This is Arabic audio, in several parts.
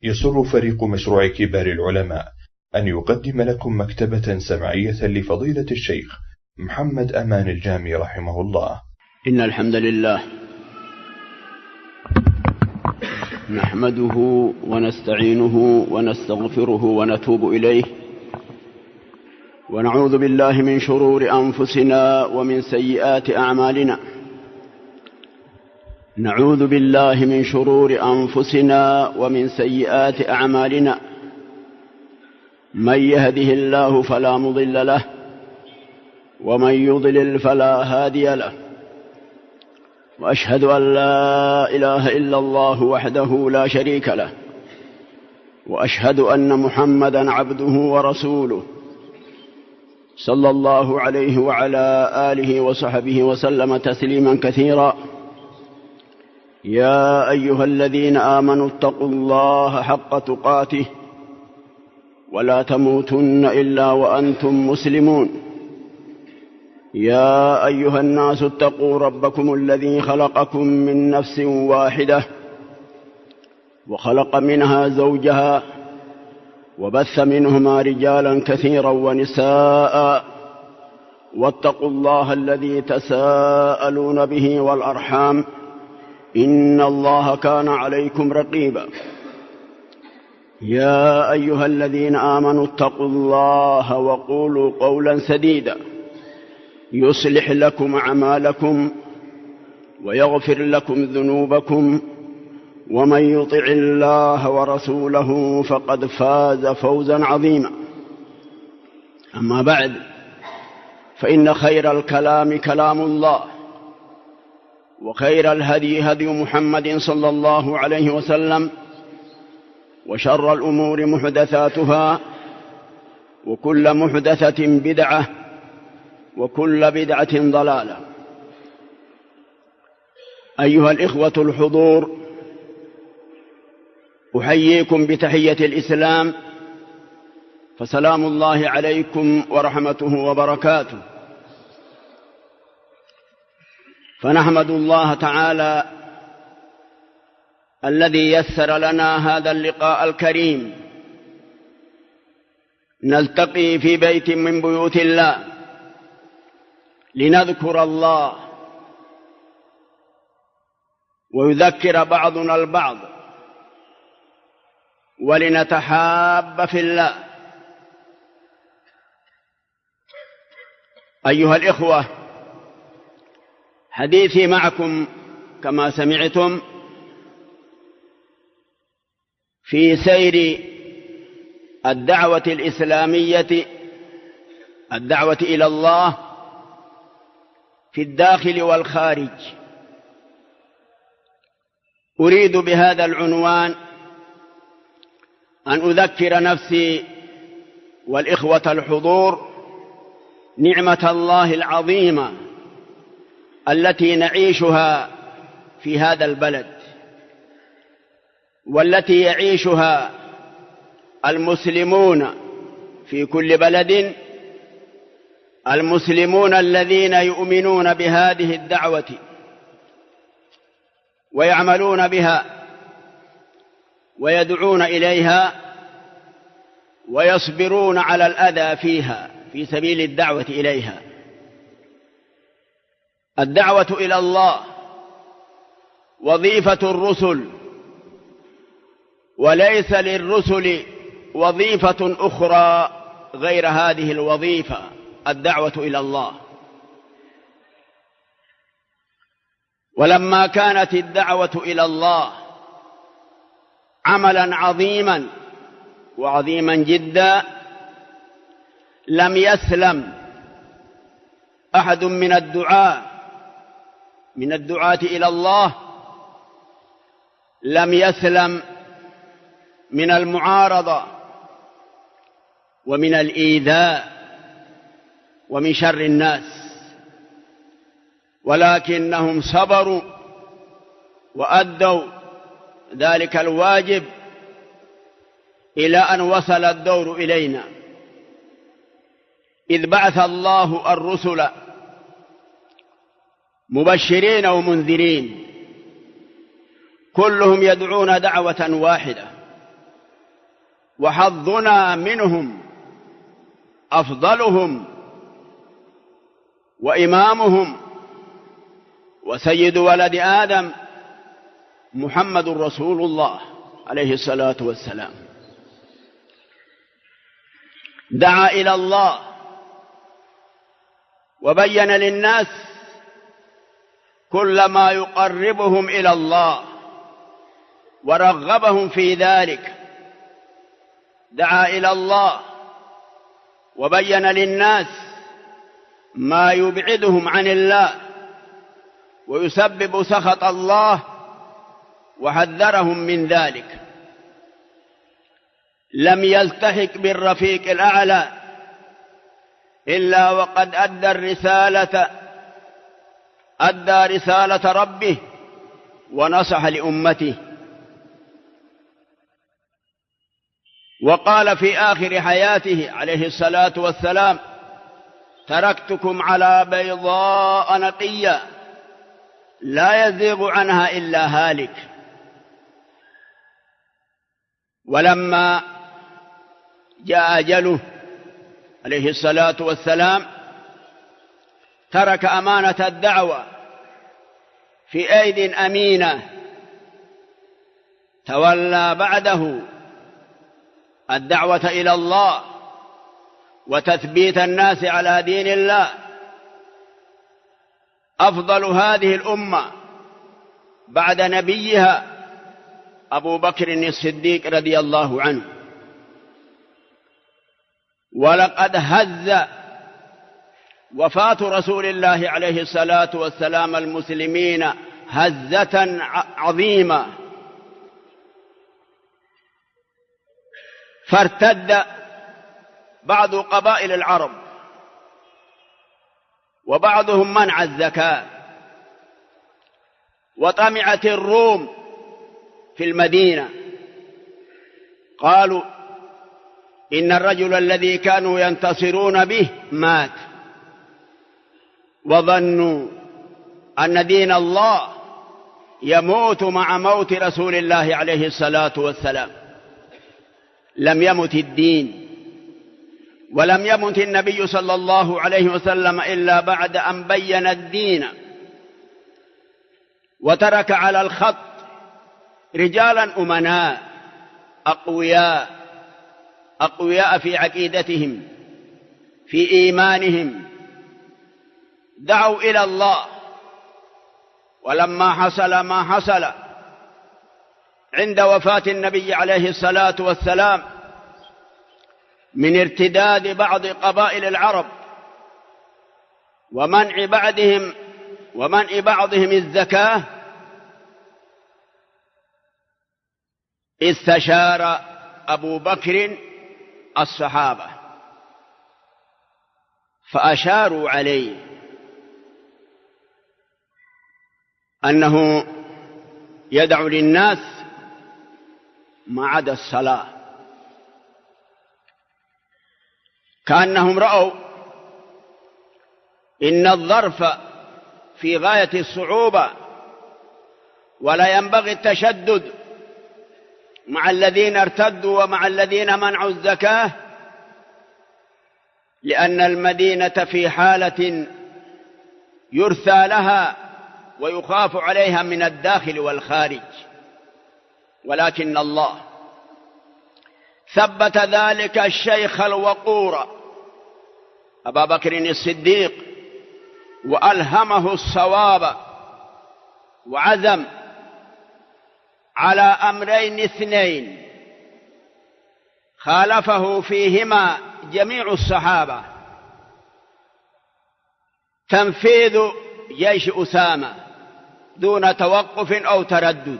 يسر فريق مشروع كبار العلماء أن يقدم لكم مكتبة سمعية لفضيلة الشيخ محمد أمان الجامي رحمه الله. إن الحمد لله نحمده ونستعينه ونستغفره ونتوب إليه، ونعوذ بالله من شرور أنفسنا ومن سيئات أعمالنا. نعوذ بالله من شرور أنفسنا ومن سيئات أعمالنا. من يهده الله فلا مضل له، ومن يضلل فلا هادي له. وأشهد أن لا إله إلا الله وحده لا شريك له، وأشهد أن محمدًا عبده ورسوله صلى الله عليه وعلى آله وصحبه وسلم تسليمًا كثيرا. يا أيها الذين آمنوا اتقوا الله حق تقاته ولا تموتن إلا وأنتم مسلمون. يا أيها الناس اتقوا ربكم الذي خلقكم من نفس واحدة، وخلق منها زوجها، وبث منهما رجالا كثيرا ونساء. واتقوا الله الذي تساءلون به والأرحام، إن الله كان عليكم رقيبا. يا أيها الذين آمنوا اتقوا الله وقولوا قولا سديدا يصلح لكم أعمالكم ويغفر لكم ذنوبكم، ومن يطع الله ورسوله فقد فاز فوزا عظيما. أما بعد، فإن خير الكلام كلام الله، وخير الهدي هدي محمد صلى الله عليه وسلم، وشر الأمور محدثاتها، وكل محدثة بدعة، وكل بدعة ضلالة. أيها الإخوة الحضور، أحييكم بتحية الإسلام، فسلام الله عليكم ورحمته وبركاته. فنحمد الله تعالى الذي يسر لنا هذا اللقاء الكريم، نلتقي في بيت من بيوت الله لنذكر الله ويذكر بعضنا البعض، ولنتحاب في الله. أيها الإخوة، حديثي معكم كما سمعتم في سير الدعوة الإسلامية، الدعوة إلى الله في الداخل والخارج. أريد بهذا العنوان أن أذكر نفسي والإخوة الحضور نعمة الله العظيمة التي نعيشها في هذا البلد، والتي يعيشها المسلمون في كل بلد، المسلمون الذين يؤمنون بهذه الدعوة ويعملون بها ويدعون إليها ويصبرون على الأذى فيها في سبيل الدعوة إليها. الدعوة إلى الله وظيفة الرسل، وليس للرسل وظيفة أخرى غير هذه الوظيفة، الدعوة إلى الله. ولما كانت الدعوة إلى الله عملا عظيما وعظيما جدا، لم يسلم أحد من الدعاة إلى الله، لم يسلم من المعارضة ومن الإيذاء ومن شر الناس، ولكنهم صبروا وأدوا ذلك الواجب إلى أن وصل الدور إلينا، إذ بعث الله الرسل مبشرين ومنذرين، كلهم يدعون دعوة واحدة، وحظنا منهم أفضلهم وإمامهم وسيد ولد آدم محمد رسول الله عليه الصلاة والسلام. دعا إلى الله وبين للناس كل ما يقربهم إلى الله ورغبهم في ذلك. دعا إلى الله وبين للناس ما يبعدهم عن الله ويسبب سخط الله وحذرهم من ذلك. لم يلتحق بالرفيق الأعلى إلا وقد أدى رسالة ربه ونصح لأمته. وقال في آخر حياته عليه الصلاة والسلام: تركتكم على بيضاء نقية لا يزيغ عنها إلا هالك. ولما جاء أجله عليه الصلاة والسلام ترك أمانة الدعوة في أيد أمينة تولى بعده الدعوة إلى الله وتثبيت الناس على دين الله. أفضل هذه الأمة بعد نبيها أبو بكر الصديق رضي الله عنه. ولقد هز وفاة رسول الله عليه الصلاة والسلام المسلمين هزة عظيمة، فارتد بعض قبائل العرب وبعضهم منع الزكاة، وطمعت الروم في المدينة. قالوا إن الرجل الذي كانوا ينتصرون به مات، وظنوا أن دين الله يموت مع موت رسول الله عليه الصلاة والسلام. لم يمت الدين ولم يمت النبي صلى الله عليه وسلم إلا بعد أن بين الدين وترك على الخط رجالا أمناء أقوياء في عقيدتهم في إيمانهم، دعوا إلى الله. ولما حصل ما حصل عند وفاة النبي عليه الصلاة والسلام من ارتداد بعض قبائل العرب ومنع بعضهم الزكاة، استشار أبو بكر الصحابة فأشاروا عليه أنه يدعو للناس ما عدا الصلاة. كأنهم رأوا إن الظرف في غاية الصعوبة ولا ينبغي التشدد مع الذين ارتدوا ومع الذين منعوا الزكاة، لأن المدينة في حالة يرثى لها ويخاف عليها من الداخل والخارج. ولكن الله ثبت ذلك الشيخ الوقور أبا بكر الصديق وألهمه الصواب، وعزم على أمرين اثنين خالفه فيهما جميع الصحابة: تنفيذ جيش أسامة دون توقف أو تردد.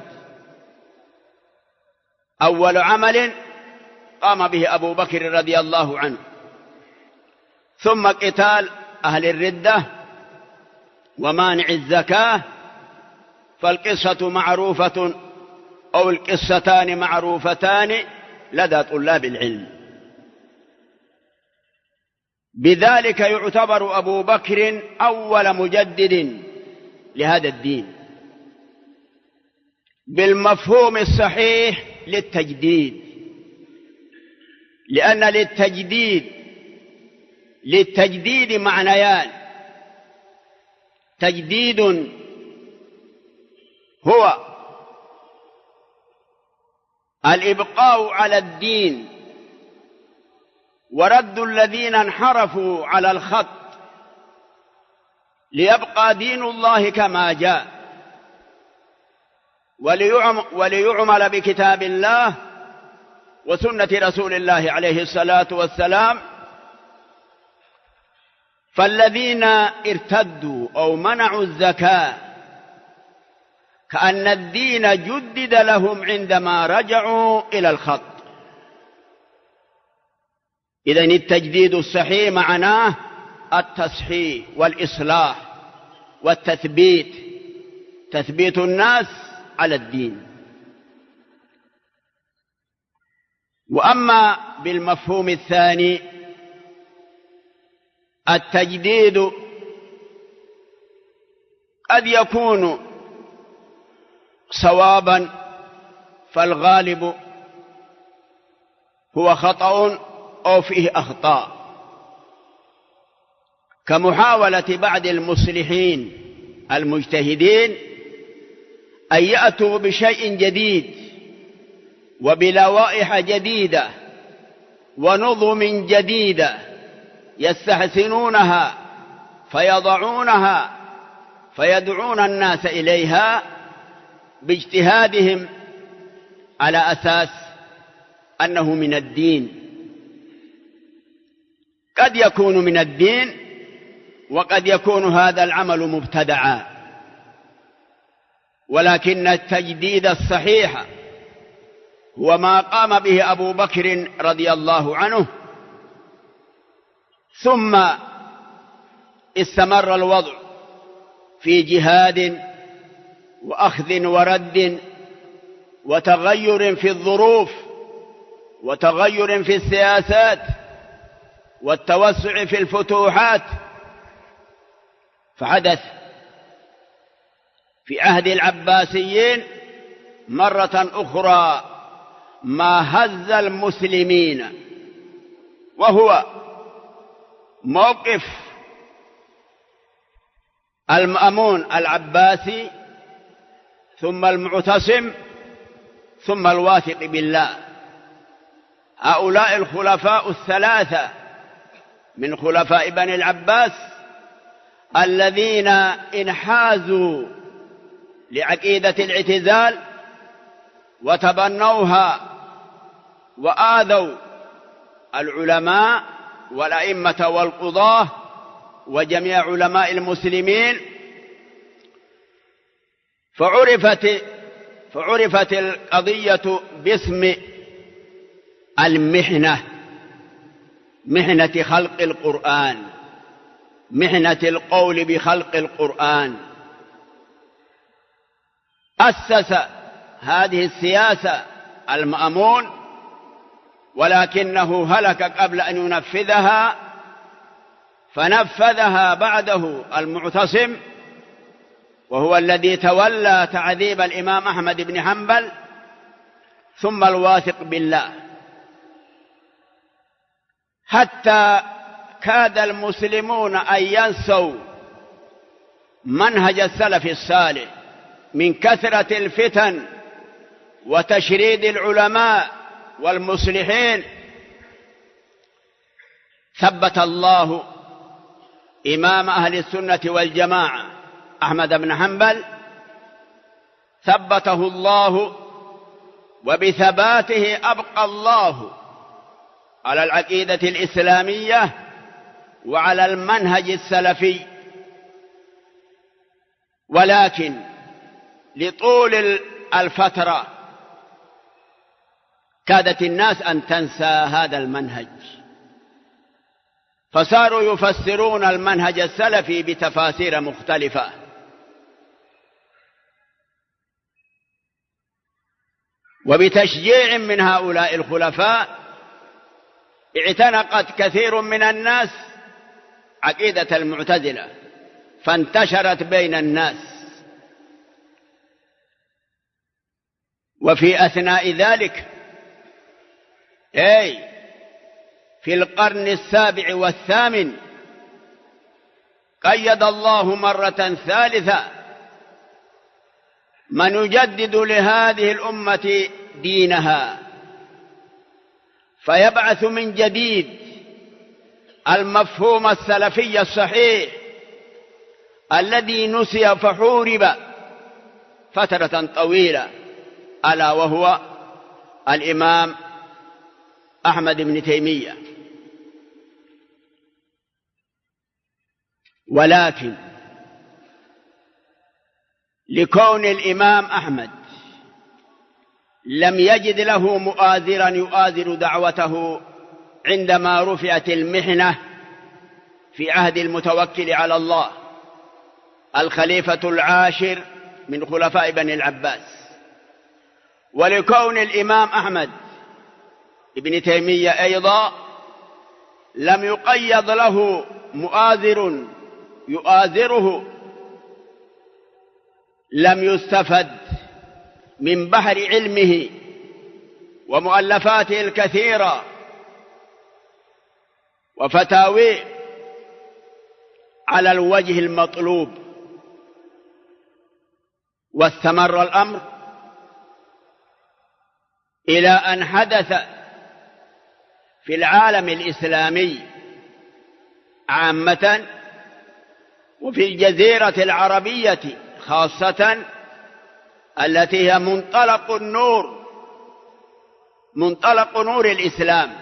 أول عمل قام به أبو بكر رضي الله عنه، ثم قتال أهل الردة ومانع الزكاة. فالقصة معروفة أو القصتان معروفتان لدى طلاب العلم. بذلك يعتبر أبو بكر أول مجدد لهذا الدين بالمفهوم الصحيح للتجديد، لأن للتجديد معنيان: تجديد هو الإبقاء على الدين ورد الذين انحرفوا على الخط ليبقى دين الله كما جاء، وليعمل بكتاب الله وسنة رسول الله عليه الصلاة والسلام. فالذين ارتدوا أو منعوا الزكاة كأن الدين جدد لهم عندما رجعوا إلى الخط. إذن التجديد الصحيح معناه التصحيح والإصلاح والتثبيت، تثبيت الناس على الدين. وأما بالمفهوم الثاني، التجديد قد يكون صوابا، فالغالب هو خطأ أو فيه أخطاء، كمحاولة بعض المصلحين المجتهدين أن يأتوا بشيء جديد وبلوائح جديدة ونظم جديدة يستحسنونها فيضعونها فيدعون الناس إليها باجتهادهم على أساس أنه من الدين. قد يكون من الدين وقد يكون هذا العمل مبتدعا، ولكن التجديد الصحيح هو ما قام به أبو بكر رضي الله عنه، ثم استمر الوضع في جهاد وأخذ ورد وتغير في الظروف وتغير في السياسات والتوسع في الفتوحات. فحدث في عهد العباسيين مرة أخرى ما هز المسلمين، وهو موقف المأمون العباسي ثم المعتصم ثم الواثق بالله. هؤلاء الخلفاء الثلاثة من خلفاء بني العباس الذين انحازوا لعقيدة الاعتزال وتبنوها وآذوا العلماء والأئمة والقضاة وجميع علماء المسلمين، فعرفت القضية باسم المحنة، محنة خلق القرآن، محنة القول بخلق القرآن. أسس هذه السياسة المأمون، ولكنه هلك قبل أن ينفذها، فنفذها بعده المعتصم، وهو الذي تولى تعذيب الإمام أحمد بن حنبل، ثم الواثق بالله، حتى كاد المسلمون أن ينسوا منهج السلف الصالح من كثرة الفتن وتشريد العلماء والمصلحين. ثبت الله إمام أهل السنة والجماعة أحمد بن حنبل، ثبته الله، وبثباته أبقى الله على العقيدة الإسلامية وعلى المنهج السلفي. ولكن لطول الفترة كادت الناس أن تنسى هذا المنهج، فصاروا يفسرون المنهج السلفي بتفاسير مختلفة. وبتشجيع من هؤلاء الخلفاء اعتنقت كثير من الناس عقيدة المعتزلة، فانتشرت بين الناس. وفي أثناء ذلك في القرن 7 و8 قيد الله مرة ثالثة من يجدد لهذه الأمة دينها، فيبعث من جديد المفهوم السلفي الصحيح الذي نسي فحورب فترة طويلة، ألا وهو الإمام أحمد بن تيمية. ولكن لكون الإمام أحمد لم يجد له مؤازرا يؤازر دعوته عندما رفعت المحنة في عهد المتوكل على الله الخليفة العاشر من خلفاء بني العباس، ولكون الإمام أحمد ابن تيمية أيضا لم يقيض له مؤازر يؤازره، لم يستفد من بحر علمه ومؤلفاته الكثيرة وفتاويه على الوجه المطلوب. واستمر الأمر إلى أن حدث في العالم الإسلامي عامة وفي الجزيرة العربية خاصة التي هي منطلق نور الإسلام،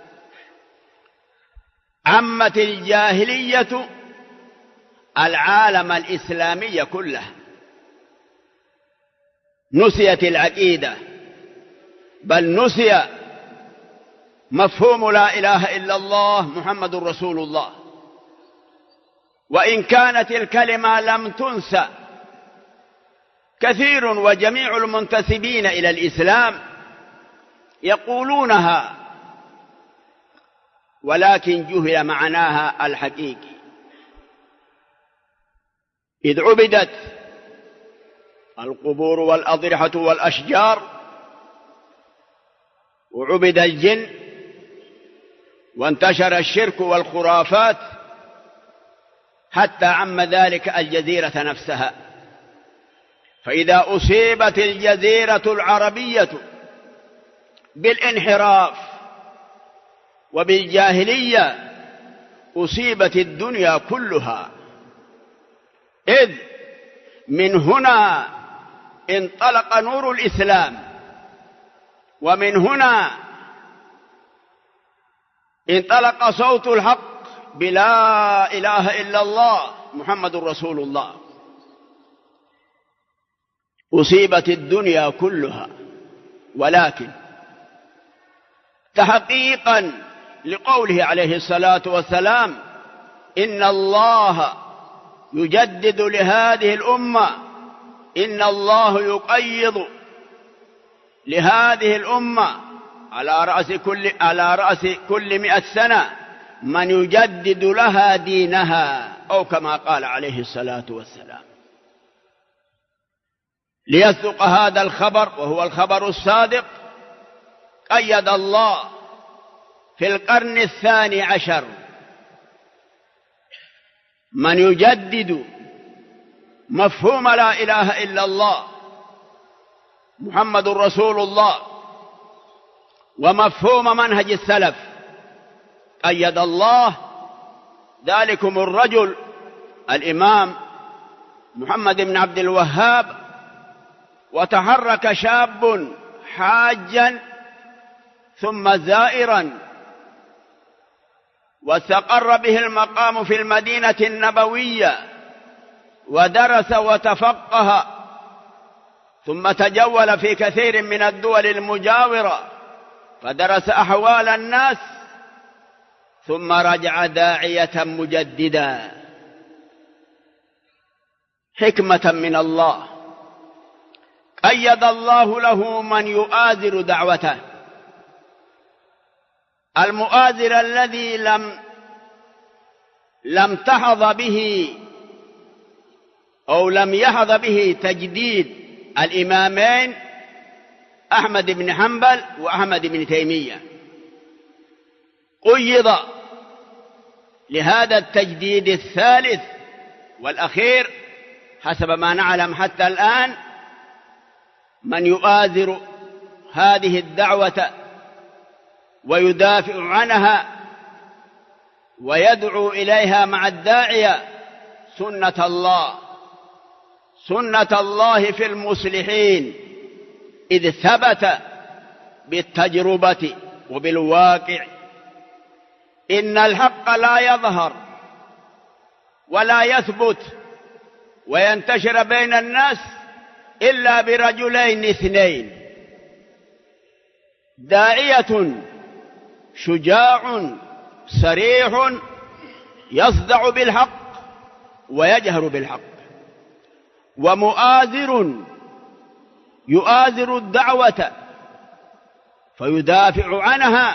عمت الجاهلية العالم الإسلامي كله، نسيت العقيدة، بل نسي مفهوم لا إله إلا الله محمد رسول الله. وإن كانت الكلمة لم تنسى، كثير وجميع المنتسبين إلى الإسلام يقولونها، ولكن جهل معناها الحقيقي، إذ عبدت القبور والأضرحة والأشجار، وعبد الجن، وانتشر الشرك والخرافات حتى عم ذلك الجزيرة نفسها. فإذا أصيبت الجزيرة العربية بالانحراف وبالجاهلية أصيبت الدنيا كلها، إذ من هنا انطلق نور الإسلام، ومن هنا انطلق صوت الحق بلا إله إلا الله محمد رسول الله. أصيبت الدنيا كلها، ولكن تحقيقا لقوله عليه الصلاة والسلام: إن الله يجدد لهذه الأمة، إن الله يقيض لهذه الأمة على رأس كل 100 سنة من يجدد لها دينها، أو كما قال عليه الصلاة والسلام. ليصدق هذا الخبر وهو الخبر الصادق، قيد الله في القرن 12 من يجدد مفهوم لا إله إلا الله محمد رسول الله ومفهوم منهج السلف. قيد الله ذلكم الرجل الإمام محمد بن عبد الوهاب، وتحرك شاب حاجا ثم زائرا، واستقر به المقام في المدينة النبوية، ودرس وتفقه، ثم تجول في كثير من الدول المجاورة فدرس أحوال الناس، ثم رجع داعية مجددا، حكمة من الله. قيد الله له من يؤازر دعوته، المؤازر الذي لم تحظ به أو لم يحظ به تجديد الإمامين أحمد بن حنبل وأحمد بن تيمية. قيض لهذا التجديد الثالث والأخير حسب ما نعلم حتى الآن من يؤازر هذه الدعوة ويدافع عنها ويدعو إليها مع الداعية سنة الله في المصلحين، إذ ثبت بالتجربة وبالواقع إن الحق لا يظهر ولا يثبت وينتشر بين الناس إلا برجلين اثنين: داعية شجاع صريح يصدع بالحق ويجهر بالحق، ومؤازر يؤازر الدعوة فيدافع عنها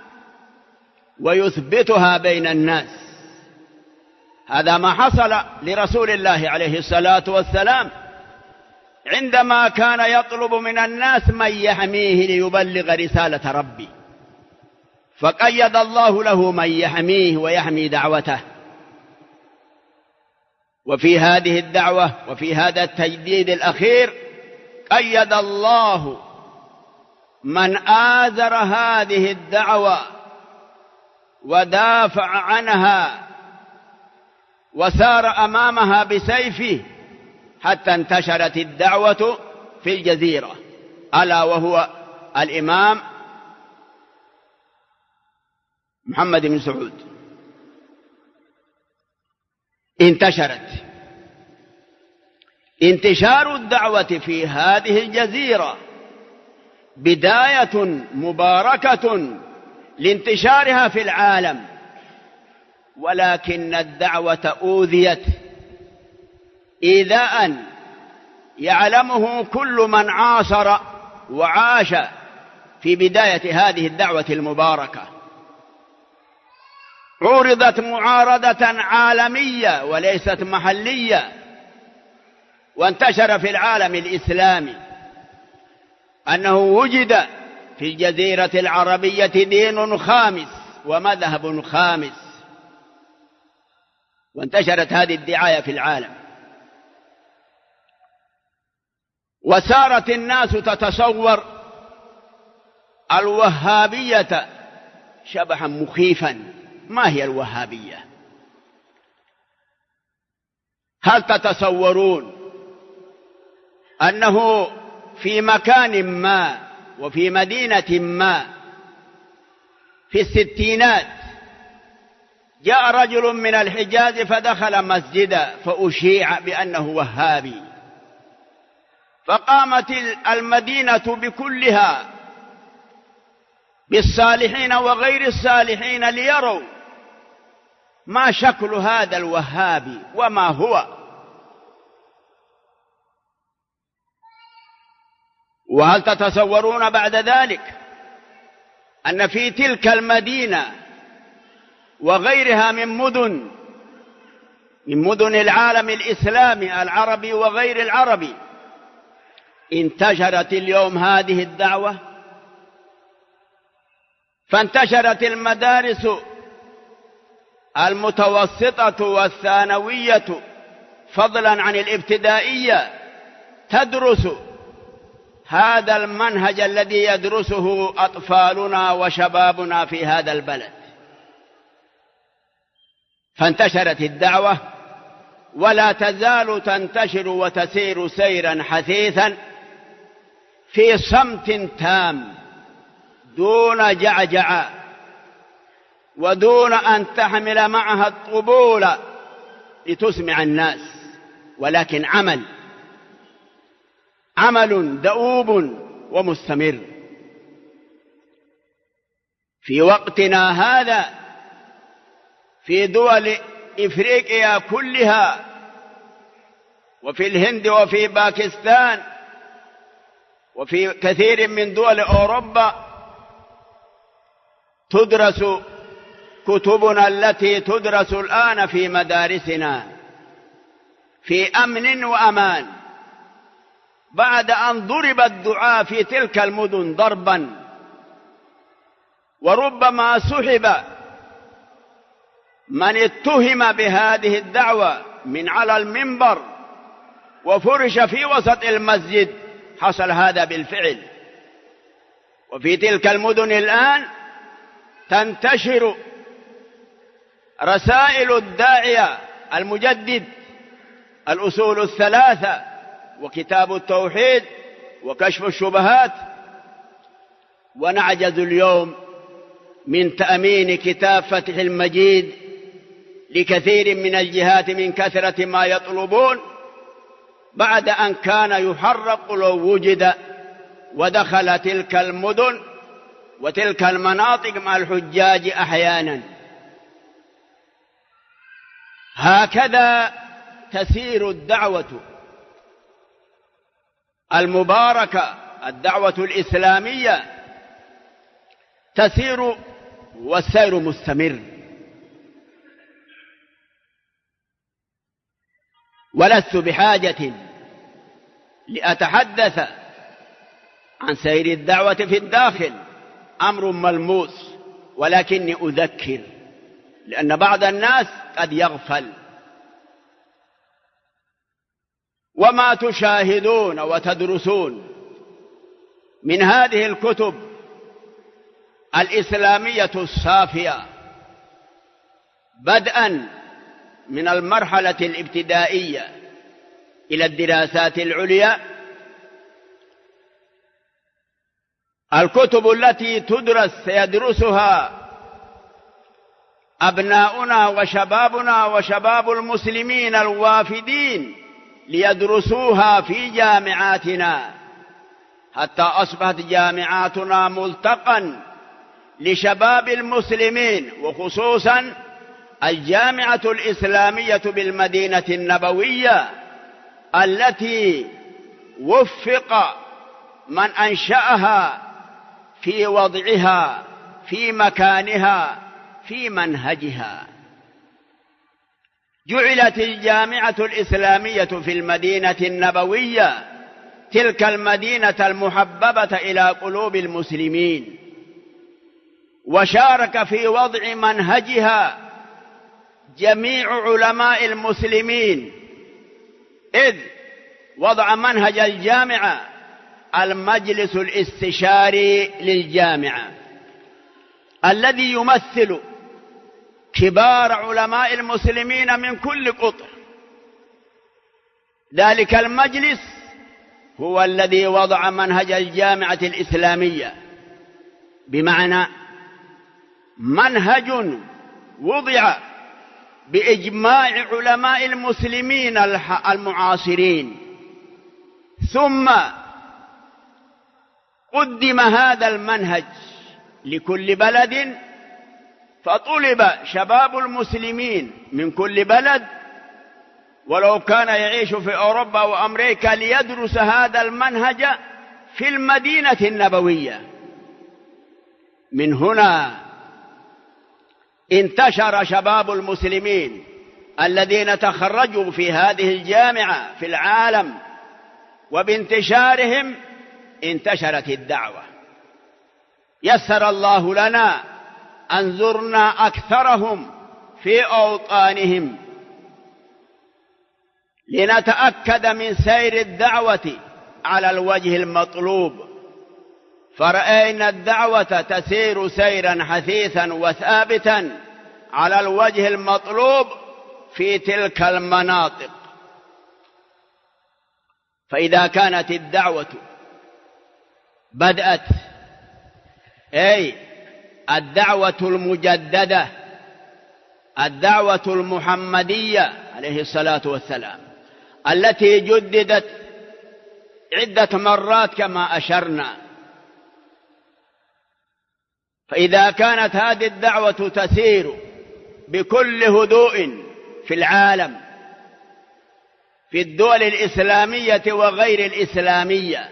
ويثبتها بين الناس. هذا ما حصل لرسول الله عليه الصلاة والسلام عندما كان يطلب من الناس من يحميه ليبلغ رسالة ربه، فقيد الله له من يحميه ويحمي دعوته. وفي هذه الدعوة وفي هذا التجديد الأخير قيد الله من آزر هذه الدعوة ودافع عنها وسار أمامها بسيفه حتى انتشرت الدعوة في الجزيرة، ألا وهو الإمام محمد بن سعود. انتشار الدعوة في هذه الجزيرة بداية مباركة لانتشارها في العالم، ولكن الدعوة أوذيت إيذاء يعلمه كل من عاصر وعاش في بداية هذه الدعوة المباركة. عورضت معارضة عالمية وليست محلية، وانتشر في العالم الإسلامي أنه وجد في الجزيرة العربية دين خامس ومذهب خامس، وانتشرت هذه الدعاية في العالم، وسارت الناس تتصور الوهابية شبحا مخيفا. ما هي الوهابية؟ هل تتصورون أنه في مكان ما وفي مدينة ما في الستينات جاء رجل من الحجاز فدخل مسجدا فأشيع بأنه وهابي، فقامت المدينة بكلها بالصالحين وغير الصالحين ليروا ما شكل هذا الوهابي وما هو. وهل تتصورون بعد ذلك أن في تلك المدينة وغيرها من مدن العالم الإسلامي العربي وغير العربي انتشرت اليوم هذه الدعوة؟ فانتشرت المدارس المتوسطة والثانوية فضلا عن الابتدائية تدرس هذا المنهج الذي يدرسه أطفالنا وشبابنا في هذا البلد. فانتشرت الدعوة ولا تزال تنتشر وتسير سيرا حثيثا في صمت تام دون جعجعة ودون أن تحمل معها الطبول لتسمع الناس، ولكن عمل دؤوب ومستمر. في وقتنا هذا في دول إفريقيا كلها وفي الهند وفي باكستان وفي كثير من دول أوروبا تدرس كتبنا التي تدرس الآن في مدارسنا في أمن وأمان، بعد أن ضرب الدعاة في تلك المدن ضربا وربما سحب من اتهم بهذه الدعوة من على المنبر وفرش في وسط المسجد. حصل هذا بالفعل. وفي تلك المدن الآن تنتشر رسائل الداعية المجدد، الأصول الثلاثة وكتاب التوحيد وكشف الشبهات. ونعجز اليوم من تأمين كتاب فتح المجيد لكثير من الجهات من كثرة ما يطلبون، بعد أن كان يحرق لو وجد ودخل تلك المدن وتلك المناطق مع الحجاج أحيانا. هكذا تسير الدعوة المباركة، الدعوة الإسلامية تسير والسير مستمر. ولست بحاجة لأتحدث عن سير الدعوة في الداخل، أمر ملموس، ولكني أذكر لأن بعض الناس قد يغفل. وما تشاهدون وتدرسون من هذه الكتب الإسلامية الصافية بدءا من المرحلة الابتدائية إلى الدراسات العليا، الكتب التي سيدرسها أبناؤنا وشبابنا وشباب المسلمين الوافدين ليدرسوها في جامعاتنا، حتى أصبحت جامعاتنا ملتقا لشباب المسلمين، وخصوصا الجامعة الإسلامية بالمدينة النبوية التي وفق من أنشأها في وضعها في مكانها في منهجها. جعلت الجامعة الإسلامية في المدينة النبوية تلك المدينة المحببة إلى قلوب المسلمين، وشارك في وضع منهجها جميع علماء المسلمين، إذ وضع منهج الجامعة المجلس الاستشاري للجامعة الذي يمثل كبار علماء المسلمين من كل قطر. ذلك المجلس هو الذي وضع منهج الجامعة الإسلامية، بمعنى منهج وضع بإجماع علماء المسلمين المعاصرين، ثم قدم هذا المنهج لكل بلد، فطلب شباب المسلمين من كل بلد ولو كان يعيش في أوروبا وأمريكا ليدرس هذا المنهج في المدينة النبوية. من هنا انتشر شباب المسلمين الذين تخرجوا في هذه الجامعة في العالم، وبانتشارهم انتشرت الدعوة. يسر الله لنا أن زرنا أكثرهم في أوطانهم لنتأكد من سير الدعوة على الوجه المطلوب، فرأينا الدعوة تسير سيرا حثيثا وثابتا على الوجه المطلوب في تلك المناطق. فإذا كانت الدعوة بدأت، أي الدعوة المجددة، الدعوة المحمدية عليه الصلاة والسلام التي جددت عدة مرات كما أشرنا، فإذا كانت هذه الدعوة تسير بكل هدوء في العالم، في الدول الإسلامية وغير الإسلامية،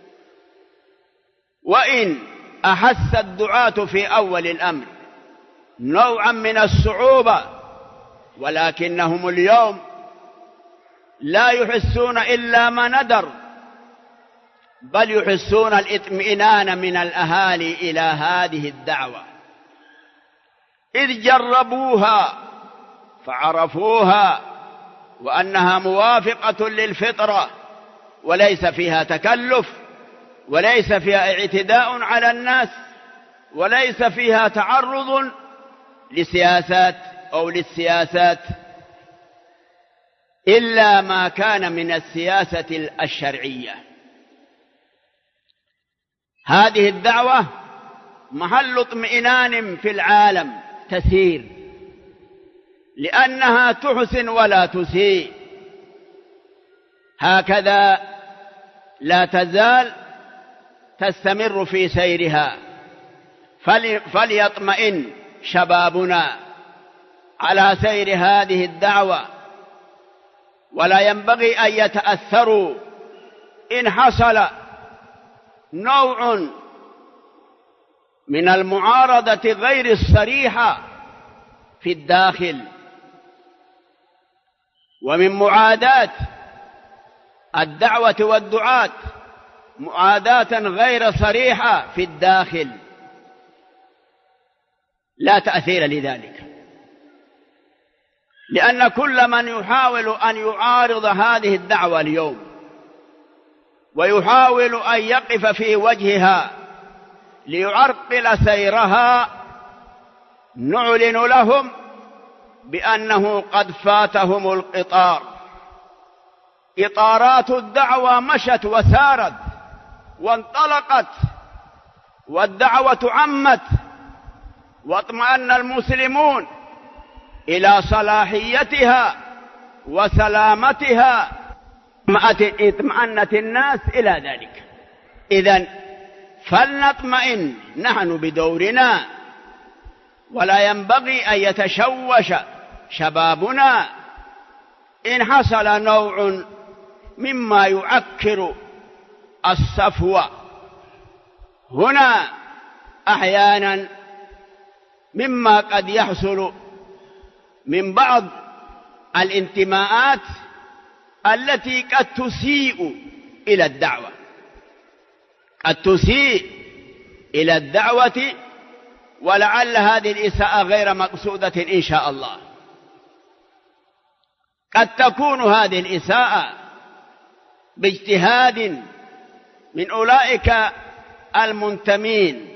وإن أحس الدعاة في أول الأمر نوعا من الصعوبة، ولكنهم اليوم لا يحسون إلا ما ندر، بل يحسون الاطمئنان من الأهالي إلى هذه الدعوة، إذ جربوها فعرفوها وأنها موافقة للفطرة وليس فيها تكلف، وليس فيها اعتداء على الناس، وليس فيها تعرض لسياسات أو للسياسات، إلا ما كان من السياسة الشرعية. هذه الدعوة محل اطمئنان في العالم تسير، لأنها تحسن ولا تسيء. هكذا لا تزال تستمر في سيرها، فليطمئن شبابنا على سير هذه الدعوة، ولا ينبغي أن يتأثروا إن حصل نوع من المعارضة غير الصريحة في الداخل، ومن معاداة الدعوة والدعاة معاداة غير صريحة في الداخل، لا تأثير لذلك، لأن كل من يحاول أن يعارض هذه الدعوة اليوم ويحاول أن يقف في وجهها ليعرقل سيرها، نعلن لهم بأنه قد فاتهم القطار. قطارات الدعوة مشت وسارت وانطلقت، والدعوة عمت، واطمأن المسلمون إلى صلاحيتها وسلامتها، اطمأنت الناس إلى ذلك. إذن فلنطمئن نحن بدورنا، ولا ينبغي أن يتشوش شبابنا إن حصل نوع مما يعكر الصفو. هنا أحيانا مما قد يحصل من بعض الانتماءات التي قد تسيء إلى الدعوة، قد تسيء إلى الدعوة، ولعل هذه الإساءة غير مقصودة إن شاء الله. قد تكون هذه الإساءة باجتهاد من أولئك المنتمين،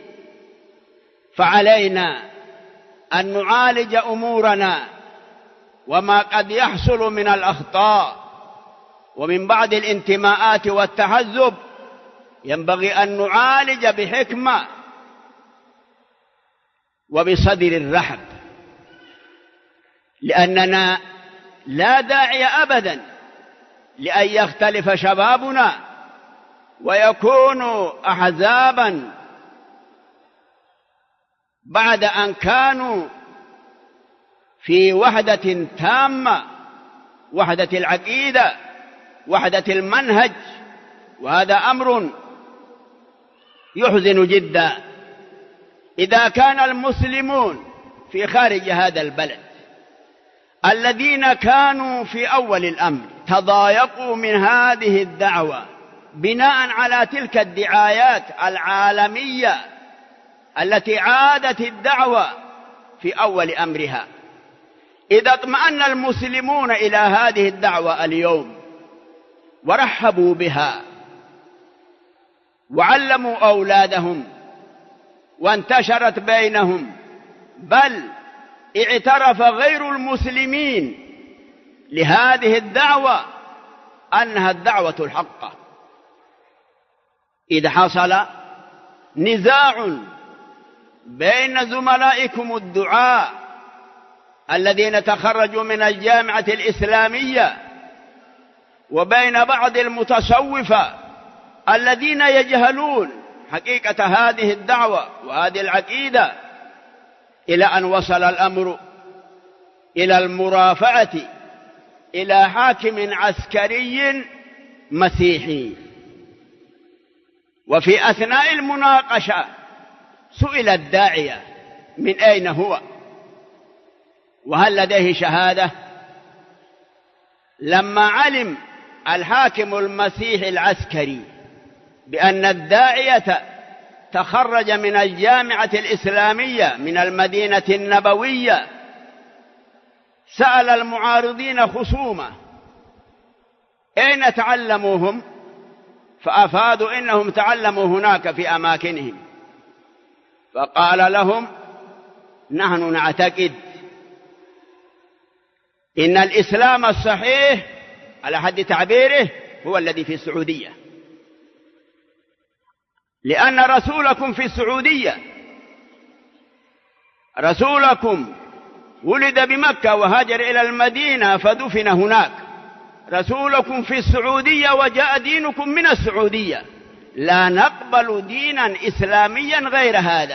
فعلينا أن نعالج أمورنا وما قد يحصل من الأخطاء ومن بعض الانتماءات والتحزب، ينبغي أن نعالج بحكمة وبصدر الرحب، لأننا لا داعي أبدا لأن يختلف شبابنا ويكونوا أحزابا بعد أن كانوا في وحدة تامة، وحدة العقيدة، وحدة المنهج، وهذا أمر يحزن جدا. إذا كان المسلمون في خارج هذا البلد الذين كانوا في أول الأمر تضايقوا من هذه الدعوة بناء على تلك الدعايات العالمية التي عادت الدعوة في أول أمرها، إذا اطمأن المسلمون إلى هذه الدعوة اليوم ورحبوا بها وعلموا أولادهم وانتشرت بينهم، بل اعترف غير المسلمين لهذه الدعوة أنها الدعوة الحقة، إذا حصل نزاع بين زملائكم الدعاء الذين تخرجوا من الجامعة الإسلامية وبين بعض المتصوفة الذين يجهلون حقيقة هذه الدعوة وهذه العقيدة، إلى أن وصل الأمر إلى المرافعة إلى حاكم عسكري مسيحي. وفي أثناء المناقشة سئل الداعية من أين هو وهل لديه شهادة. لما علم الحاكم المسيحي العسكري بأن الداعية تخرج من الجامعة الإسلامية من المدينة النبوية، سأل المعارضين خصومة أين تعلموهم؟ فأفادوا إنهم تعلموا هناك في أماكنهم. فقال لهم: نحن نعتقد إن الإسلام الصحيح على حد تعبيره هو الذي في السعودية، لأن رسولكم في السعودية، رسولكم ولد بمكة وهاجر إلى المدينة فدفن هناك، رسولكم في السعودية وجاء دينكم من السعودية، لا نقبل دينا إسلاميا غير هذا.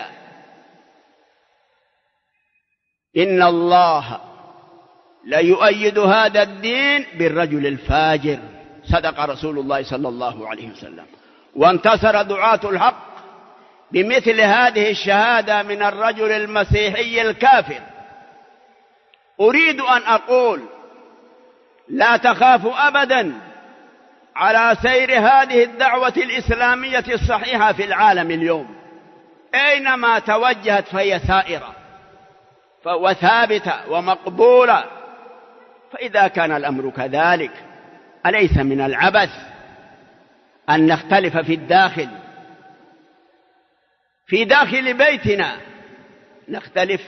إن الله لا يؤيد هذا الدين بالرجل الفاجر. صدق رسول الله صلى الله عليه وسلم. وانتصر دعاة الحق بمثل هذه الشهادة من الرجل المسيحي الكافر. أريد أن أقول: لا تخافوا أبدا على سير هذه الدعوة الإسلامية الصحيحة في العالم اليوم، أينما توجهت فهي سائرة وثابتة ومقبولة. فإذا كان الأمر كذلك أليس من العبث أن نختلف في داخل بيتنا، نختلف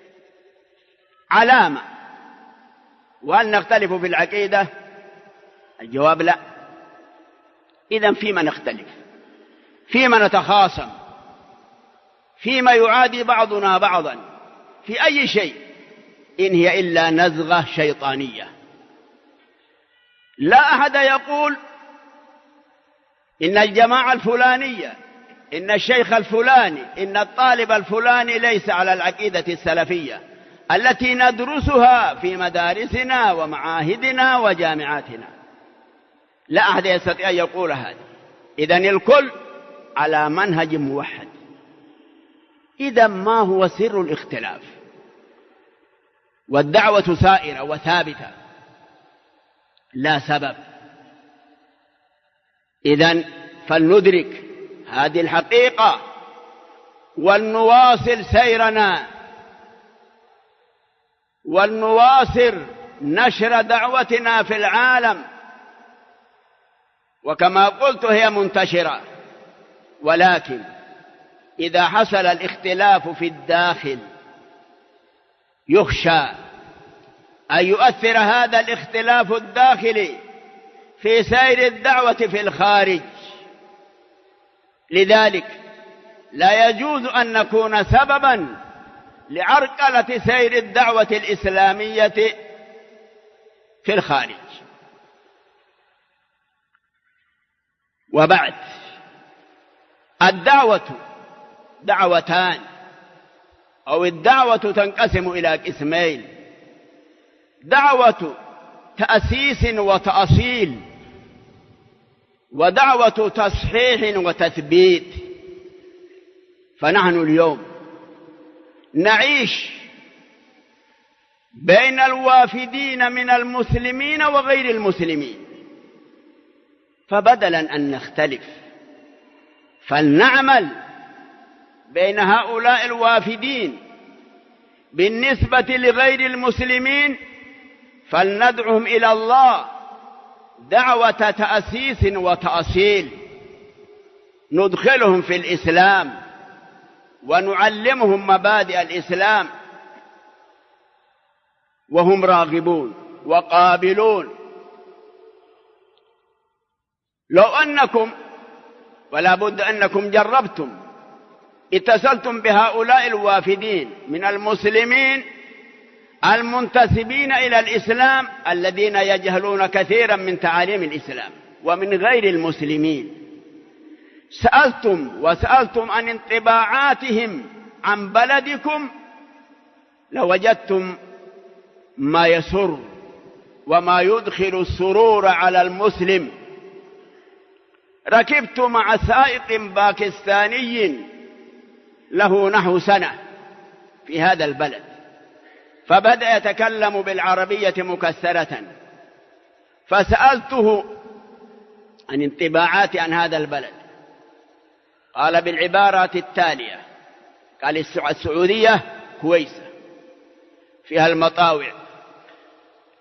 علامة؟ وهل نختلف في العقيدة؟ الجواب لا. إذن فيما نختلف؟ فيما نتخاصم؟ فيما يعادي بعضنا بعضا؟ في أي شيء؟ إن هي إلا نزغة شيطانية. لا أحد يقول إن الجماعة الفلانية، إن الشيخ الفلاني، إن الطالب الفلاني ليس على العقيدة السلفية التي ندرسها في مدارسنا ومعاهدنا وجامعاتنا. لا أحد يستطيع أن يقول هذا. إذن الكل على منهج موحد. إذن ما هو سر الاختلاف؟ والدعوة سائرة وثابتة لا سبب. إذن فلندرك هذه الحقيقة ولنواصل سيرنا، ولنواصل نشر دعوتنا في العالم. وكما قلت هي منتشرة، ولكن إذا حصل الاختلاف في الداخل يخشى أن يؤثر هذا الاختلاف الداخلي في سير الدعوة في الخارج. لذلك لا يجوز أن نكون سببا لعرقلة سير الدعوة الإسلامية في الخارج. وبعد، الدعوة دعوتان، أو الدعوة تنقسم إلى قسمين: دعوة تأسيس وتأصيل، ودعوة تصحيح وتثبيت. فنحن اليوم نعيش بين الوافدين من المسلمين وغير المسلمين، فبدلا أن نختلف فلنعمل بين هؤلاء الوافدين. بالنسبة لغير المسلمين فلندعهم إلى الله دعوة تأسيس وتأصيل، ندخلهم في الإسلام ونعلمهم مبادئ الإسلام وهم راغبون وقابلون. لو أنكم، ولا بد أنكم جربتم، اتصلتم بهؤلاء الوافدين من المسلمين المنتسبين إلى الإسلام الذين يجهلون كثيرا من تعاليم الإسلام، ومن غير المسلمين، سألتم عن انطباعاتهم عن بلدكم، لوجدتم ما يسر وما يدخل السرور على المسلم. ركبت مع سائق باكستاني له نحو سنة في هذا البلد، فبدأ يتكلم بالعربية مكسرة، فسألته عن انطباعاتي عن هذا البلد، قال بالعبارات التالية: قال السعودية كويسة، فيها المطاوع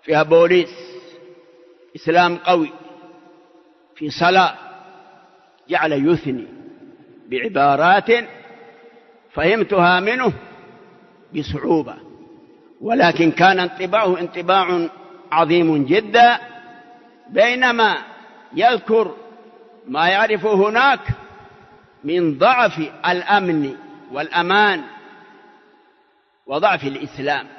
فيها بوليس، إسلام قوي، في صلاة، جعل يثني بعبارات فهمتها منه بصعوبة، ولكن كان انطباعه انطباع عظيم جدا، بينما يذكر ما يعرفه هناك من ضعف الأمن والأمان وضعف الإسلام.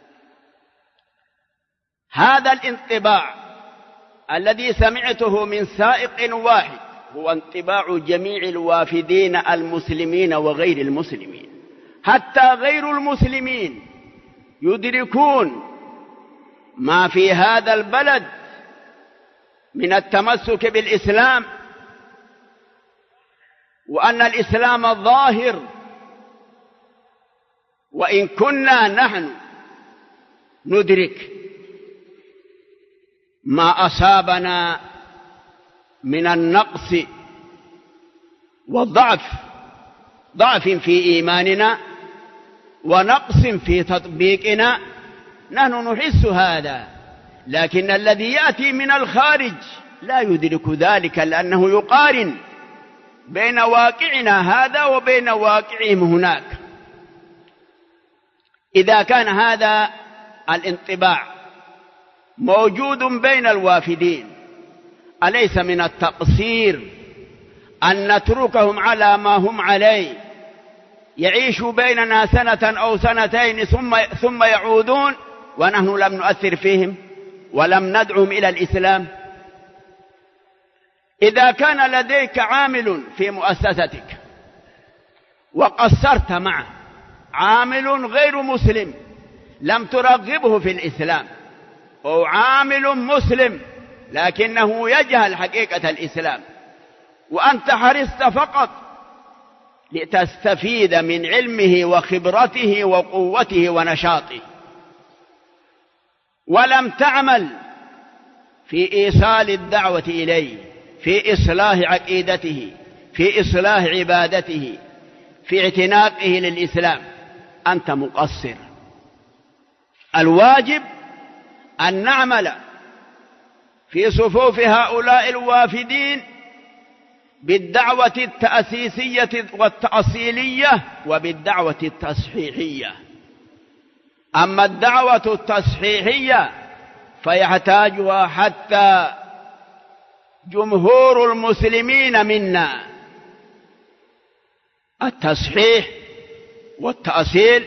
هذا الانطباع الذي سمعته من سائق واحد هو انطباع جميع الوافدين المسلمين وغير المسلمين، حتى غير المسلمين يدركون ما في هذا البلد من التمسك بالإسلام، وأن الإسلام ظاهر، وإن كنا نحن ندرك ما أصابنا من النقص والضعف، ضعف في إيماننا ونقص في تطبيقنا، نحن نحس هذا، لكن الذي يأتي من الخارج لا يدرك ذلك، لأنه يقارن بين واقعنا هذا وبين واقعهم هناك. إذا كان هذا الانطباع موجود بين الوافدين، أليس من التقصير أن نتركهم على ما هم عليه، يعيشوا بيننا سنة أو سنتين ثم يعودون ونحن لم نؤثر فيهم ولم ندعهم إلى الإسلام؟ إذا كان لديك عامل في مؤسستك وقصرت معه، عامل غير مسلم لم ترغبه في الإسلام، أو عامل مسلم لكنه يجهل حقيقة الإسلام، وأنت حرصت فقط لتستفيد من علمه وخبرته وقوته ونشاطه، ولم تعمل في إيصال الدعوة إليه، في إصلاح عقيدته، في إصلاح عبادته، في اعتناقه للإسلام، أنت مقصر. الواجب أن نعمل في صفوف هؤلاء الوافدين بالدعوة التأسيسية والتأصيلية وبالدعوة التصحيحية. أما الدعوة التصحيحية فيحتاجها حتى جمهور المسلمين منا. التصحيح والتأصيل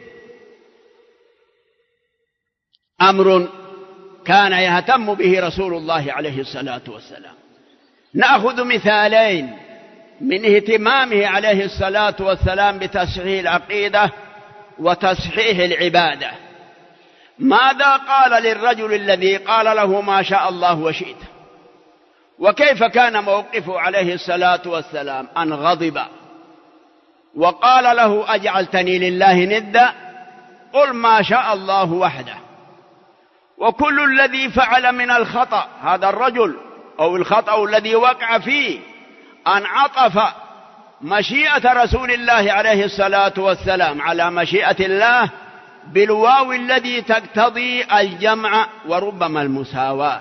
أمر كان يهتم به رسول الله عليه الصلاة والسلام. نأخذ مثالين من اهتمامه عليه الصلاة والسلام بتصحيح العقيدة وتصحيح العبادة. ماذا قال للرجل الذي قال له ما شاء الله وشئت؟ وكيف كان موقفه عليه الصلاة والسلام؟ أن غضب وقال له أجعلتني لله ندا؟ قل ما شاء الله وحده. وكل الذي فعل من الخطأ هذا الرجل أو الخطأ الذي وقع فيه أن عطف مشيئة رسول الله عليه الصلاة والسلام على مشيئة الله بالواو الذي تقتضي الجمع وربما المساواة،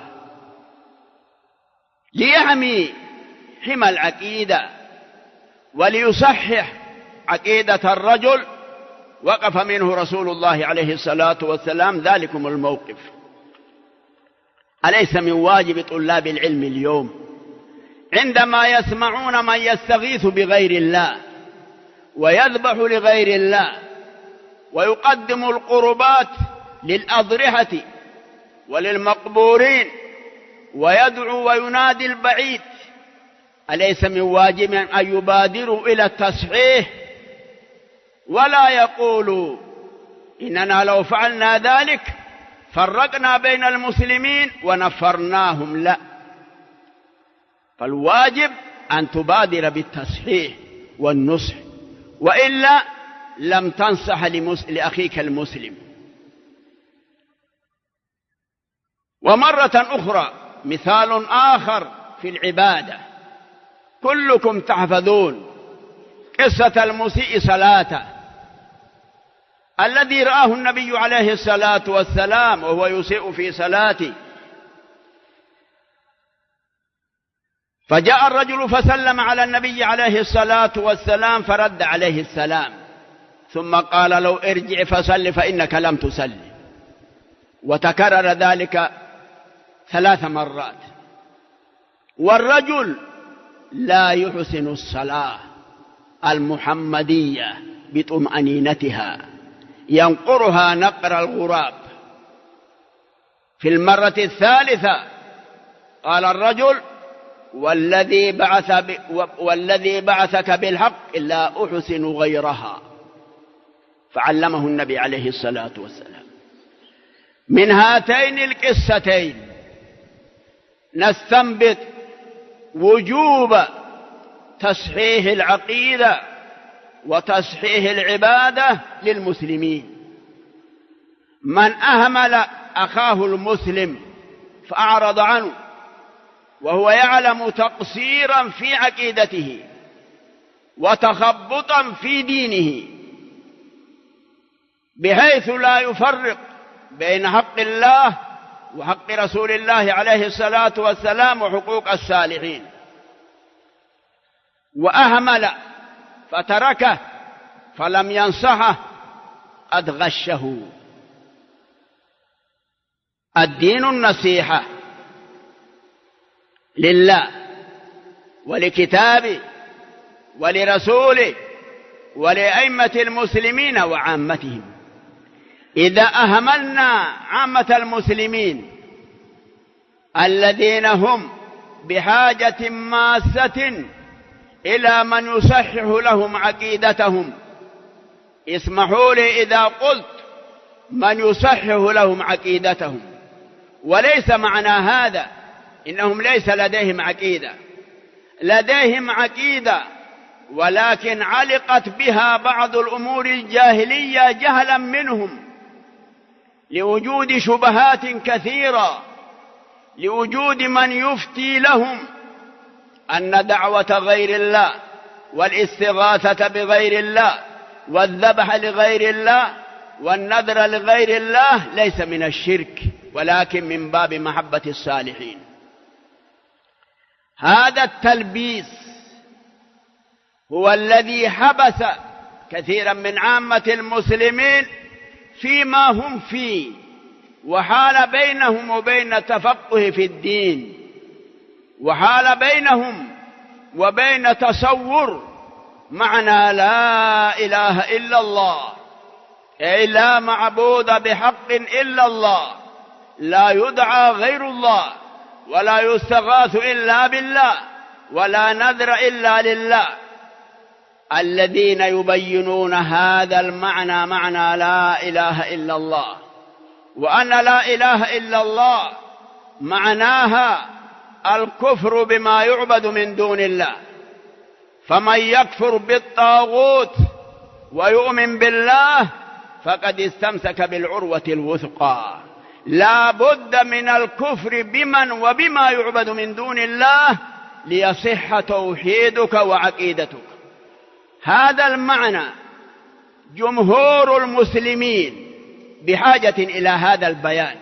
ليحمي حمى العقيدة وليصحح عقيدة الرجل. وقف منه رسول الله عليه الصلاة والسلام ذلكم الموقف. أليس من واجب طلاب العلم اليوم عندما يسمعون من يستغيث بغير الله ويذبح لغير الله ويقدم القربات للأضرحة وللمقبورين ويدعو وينادي البعيد، أليس من واجب أن يبادروا إلى التصحيح ولا يقولوا إننا لو فعلنا ذلك فرقنا بين المسلمين ونفرناهم؟ لا، فالواجب أن تبادر بالتصحيح والنصح، وإلا لم تنصح لأخيك المسلم. ومرة أخرى مثال آخر في العبادة، كلكم تحفظون قصة المسيء صلاته الذي رآه النبي عليه الصلاة والسلام وهو يسيء في صلاته، فجاء الرجل فسلم على النبي عليه الصلاة والسلام فرد عليه السلام، ثم قال لو ارجع فصل فإنك لم تصل، وتكرر ذلك 3 مرات. والرجل لا يحسن الصلاة المحمدية بطمأنينتها، ينقرها نقر الغراب. في المرة الثالثة قال الرجل والذي بعثك بالحق لا أحسن غيرها، فعلمه النبي عليه الصلاة والسلام. من هاتين القصتين نستنبط وجوب تصحيح العقيدة وتصحيح العبادة للمسلمين. من أهمل أخاه المسلم فأعرض عنه وهو يعلم تقصيرا في عقيدته وتخبطا في دينه، بحيث لا يفرق بين حق الله وحق رسول الله عليه الصلاة والسلام وحقوق الصالحين، وأهمل فتركه فلم ينصحه قد غشه. الدين النصيحة لله ولكتابه ولرسوله ولأئمة المسلمين وعامتهم. إذا أهملنا عامة المسلمين الذين هم بحاجة ماسة إلى من يصحح لهم عقيدتهم، اسمحوا لي إذا قلت من يصحح لهم عقيدتهم، وليس معنى هذا إنهم ليس لديهم عقيدة، لديهم عقيدة، ولكن علقت بها بعض الأمور الجاهلية جهلا منهم، لوجود شبهات كثيرة، لوجود من يفتي لهم أن دعوة غير الله والاستغاثة بغير الله والذبح لغير الله والنذر لغير الله ليس من الشرك، ولكن من باب محبة الصالحين. هذا التلبيس هو الذي حبس كثيرا من عامة المسلمين فيما هم فيه، وحال بينهم وبين التفقه في الدين، وحال بينهم وبين تصور معنى لا إله إلا الله، أي لا معبود بحق إلا الله، لا يدعى غير الله، ولا يستغاث إلا بالله، ولا نذر إلا لله. الذين يبينون هذا المعنى، معنى لا إله إلا الله، وأن لا إله إلا الله معناها الكفر بما يعبد من دون الله. فمن يكفر بالطاغوت ويؤمن بالله فقد استمسك بالعروة الوثقى. لا بد من الكفر بمن وبما يعبد من دون الله ليصح توحيدك وعقيدتك. هذا المعنى جمهور المسلمين بحاجة إلى هذا البيان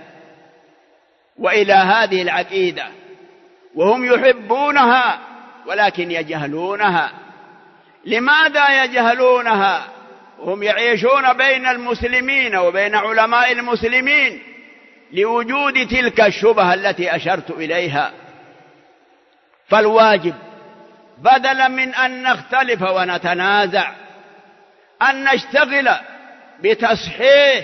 وإلى هذه العقيدة، وهم يحبونها ولكن يجهلونها. لماذا يجهلونها؟ هم يعيشون بين المسلمين وبين علماء المسلمين لوجود تلك الشبهة التي أشرت إليها. فالواجب بدلا من أن نختلف ونتنازع أن نشتغل بتصحيح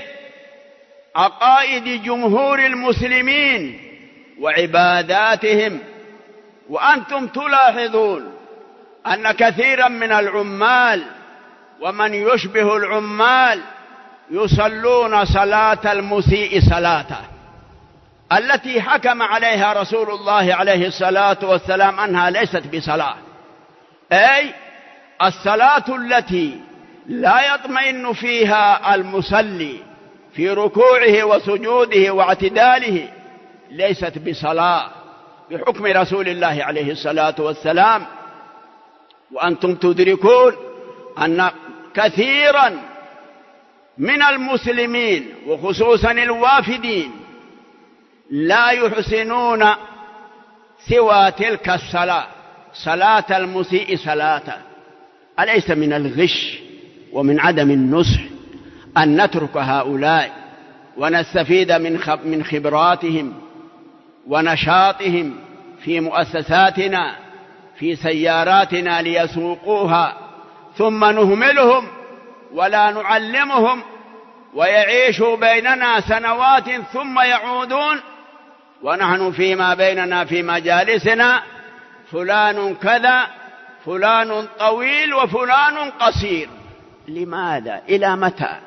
عقائد جمهور المسلمين وعباداتهم. وأنتم تلاحظون أن كثيرا من العمال ومن يشبه العمال يصلون صلاة المسيء صلاته التي حكم عليها رسول الله عليه الصلاة والسلام أنها ليست بصلاة، أي الصلاة التي لا يطمئن فيها المصلي في ركوعه وسجوده واعتداله ليست بصلاة بحكم رسول الله عليه الصلاة والسلام. وأنتم تدركون أن كثيرا من المسلمين وخصوصا الوافدين لا يحسنون سوى تلك الصلاة، صلاة المسيء صلاته. أليس من الغش ومن عدم النصح أن نترك هؤلاء ونستفيد من خبراتهم ونشاطهم في مؤسساتنا في سياراتنا ليسوقوها، ثم نهملهم ولا نعلمهم ويعيشوا بيننا سنوات ثم يعودون ونحن فيما بيننا في مجالسنا فلان كذا، فلان طويل وفلان قصير. لماذا؟ إلى متى؟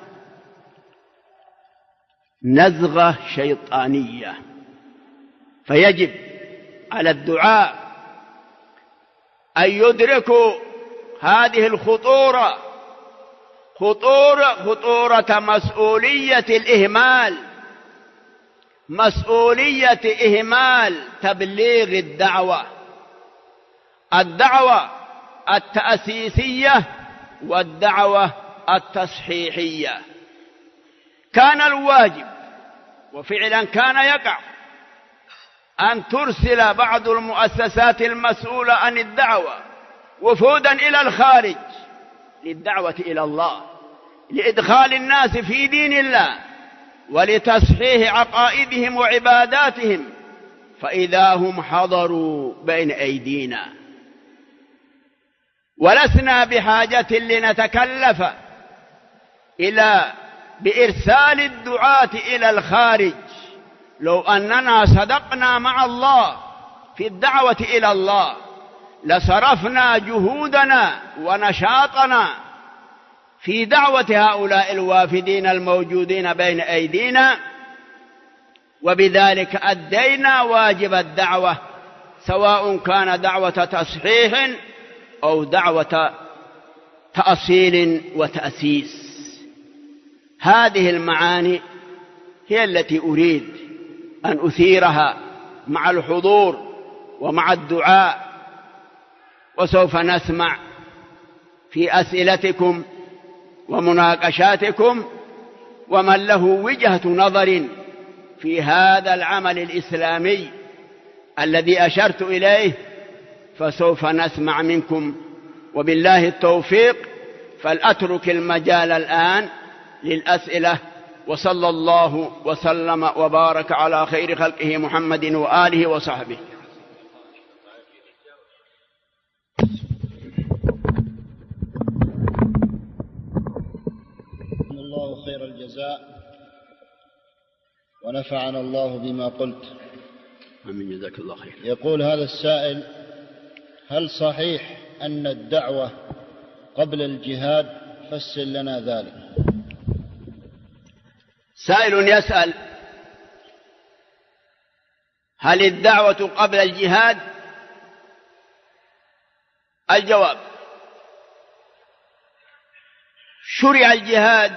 نزغة شيطانية. فيجب على الدعاء أن يدركوا هذه الخطورة، خطورة مسؤولية الإهمال، مسؤولية إهمال تبليغ الدعوة التأسيسية والدعوة التصحيحية. كان الواجب وفعلا كان يقع أن ترسل بعض المؤسسات المسؤولة عن الدعوة وفودا إلى الخارج للدعوة إلى الله، لإدخال الناس في دين الله ولتصحيح عقائدهم وعباداتهم، فإذا هم حضروا بين أيدينا. ولسنا بحاجة لنتكلف بإرسال الدعاة إلى الخارج. لو أننا صدقنا مع الله في الدعوة إلى الله لصرفنا جهودنا ونشاطنا في دعوة هؤلاء الوافدين الموجودين بين أيدينا، وبذلك أدينا واجب الدعوة، سواء كان دعوة تصحيح أو دعوة تأصيل وتأسيس. هذه المعاني هي التي أريد أن أثيرها مع الحضور ومع الدعاء، وسوف نسمع في أسئلتكم ومناقشاتكم ومن له وجهة نظر في هذا العمل الإسلامي الذي أشرت إليه، فسوف نسمع منكم. وبالله التوفيق، فلأترك المجال الآن للأسئلة، وصلى الله وسلم وبارك على خير خلقه محمد وآله وصحبه. الله خير الجزاء ونفعنا الله بما قلت. آمين، جزاك الله خير. يقول هذا السائل: هل صحيح أن الدعوة قبل الجهاد؟ فسر لنا ذلك. سائل يسأل: هل الدعوة قبل الجهاد؟ الجواب: شرع الجهاد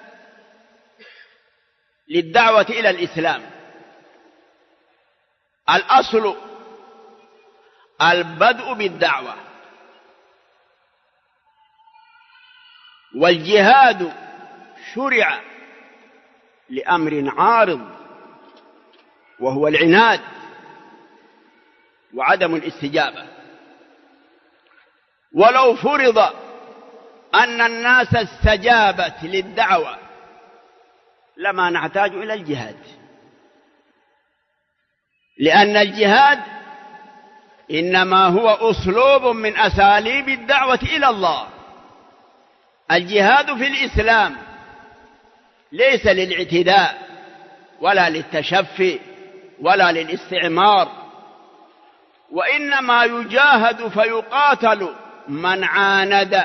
للدعوة إلى الإسلام. الأصل البدء بالدعوة، والجهاد شرع لأمر عارض وهو العناد وعدم الاستجابة. ولو فرض أن الناس استجابت للدعوة لما نحتاج إلى الجهاد، لأن الجهاد إنما هو أسلوب من أساليب الدعوة إلى الله. الجهاد في الإسلام ليس للاعتداء ولا للتشفي ولا للاستعمار، وإنما يجاهد فيقاتل من عاند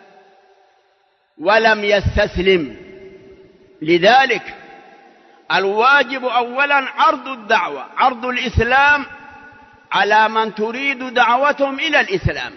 ولم يستسلم. لذلك الواجب أولا عرض الدعوة، عرض الإسلام على من تريد دعوتهم إلى الإسلام.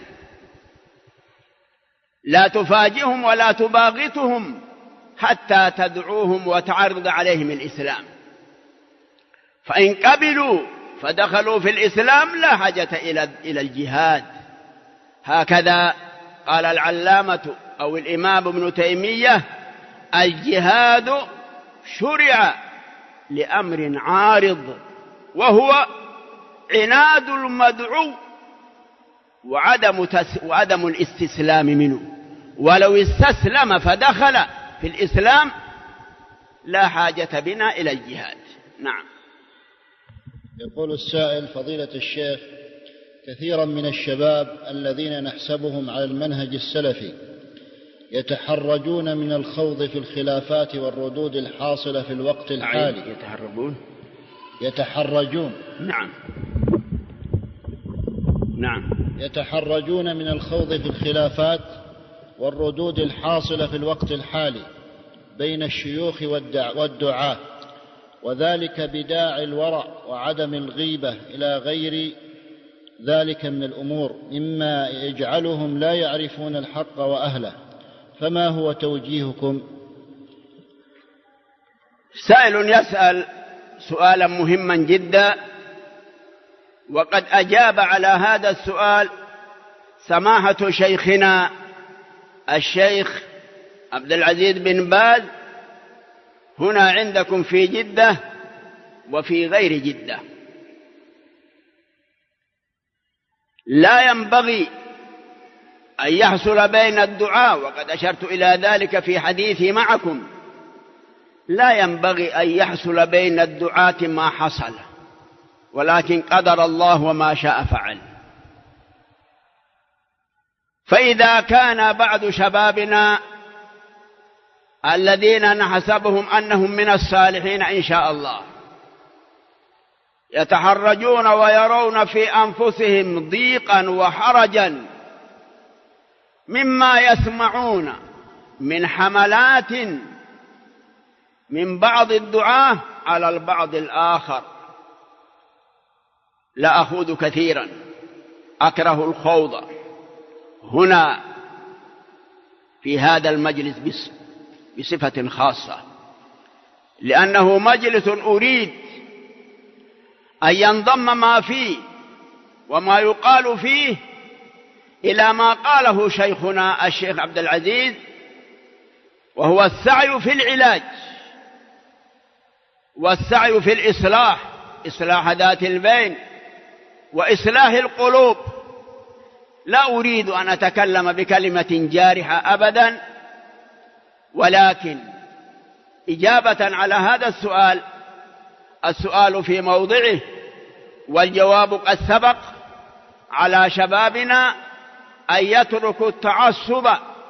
لا تفاجئهم ولا تباغتهم حتى تدعوهم وتعرض عليهم الإسلام، فإن قبلوا فدخلوا في الإسلام لا حاجة إلى الجهاد. هكذا قال العلامة أو الإمام ابن تيمية: الجهاد شرع لأمر عارض، وهو عناد المدعو وعدم الاستسلام منه. ولو استسلم فدخل في الإسلام لا حاجة بنا إلى الجهاد. نعم. يقول السائل: فضيلة الشيخ، كثيرا من الشباب الذين نحسبهم على المنهج السلفي يتحرجون من الخوض في الخلافات والردود الحاصلة في الوقت الحالي. يتحرجون. نعم. يتحرجون من الخوض في الخلافات والردود الحاصلة في الوقت الحالي بين الشيوخ والدعاة، وذلك بداعي الورع وعدم الغيبة إلى غير ذلك من الأمور مما يجعلهم لا يعرفون الحق وأهله، فما هو توجيهكم؟ سائل يسأل سؤالا مهما جدا، وقد أجاب على هذا السؤال سماحة شيخنا الشيخ عبد العزيز بن باز هنا عندكم في جدة وفي غير جدة. لا ينبغي أن يحصل بين الدعاء، وقد أشرت إلى ذلك في حديثي معكم، لا ينبغي أن يحصل بين الدعاة ما حصل، ولكن قدر الله وما شاء فعل. فإذا كان بعض شبابنا الذين نحسبهم أنهم من الصالحين إن شاء الله يتحرجون ويرون في أنفسهم ضيقا وحرجا مما يسمعون من حملات من بعض الدعاة على البعض الآخر، لا أخوض كثيرا، أكره الخوض هنا في هذا المجلس بصفة خاصة، لأنه مجلس أريد أن ينضم ما فيه وما يقال فيه إلى ما قاله شيخنا الشيخ عبد العزيز، وهو السعي في العلاج والسعي في الإصلاح، إصلاح ذات البين وإصلاح القلوب. لا أريد أن أتكلم بكلمة جارحة أبدا، ولكن إجابة على هذا السؤال في موضعه، والجواب قد سبق. على شبابنا أن يتركوا التعصب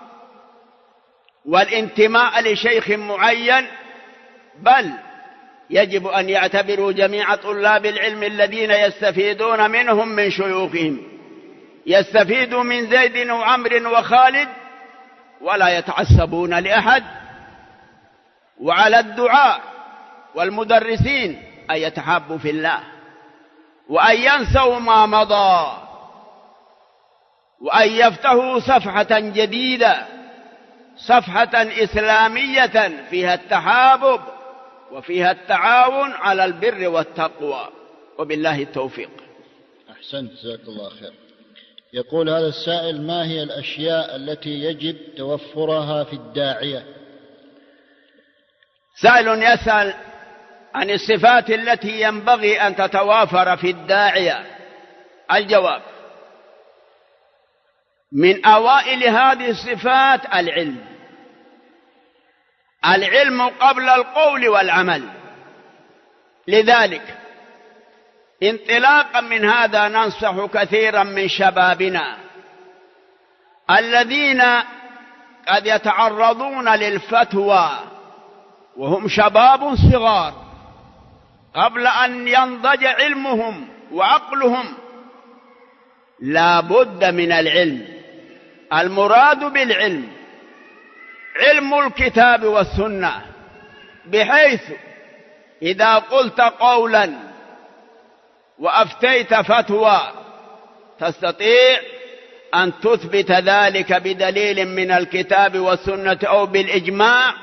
والانتماء لشيخ معين، بل يجب أن يعتبروا جميع طلاب العلم الذين يستفيدون منهم من شيوخهم، يستفيدوا من زيد وعمر وخالد ولا يتعصبون لأحد. وعلى الدعاء والمدرسين أن يتحابوا في الله، وأن ينسوا ما مضى، وأن يفتحوا صفحة جديدة، صفحة إسلامية فيها التحابب وفيها التعاون على البر والتقوى، وبالله التوفيق. أحسنت، جزاك الله خير. يقول هذا السائل: ما هي الأشياء التي يجب توفرها في الداعية؟ سائل يسأل عن الصفات التي ينبغي أن تتوافر في الداعية. الجواب: من أوائل هذه الصفات العلم قبل القول والعمل. لذلك انطلاقا من هذا ننصح كثيرا من شبابنا الذين قد يتعرضون للفتوى وهم شباب صغار قبل أن ينضج علمهم وعقلهم. لا بد من العلم. المراد بالعلم علم الكتاب والسنة، بحيث إذا قلت قولا وأفتيت فتوى تستطيع أن تثبت ذلك بدليل من الكتاب والسنة أو بالإجماع،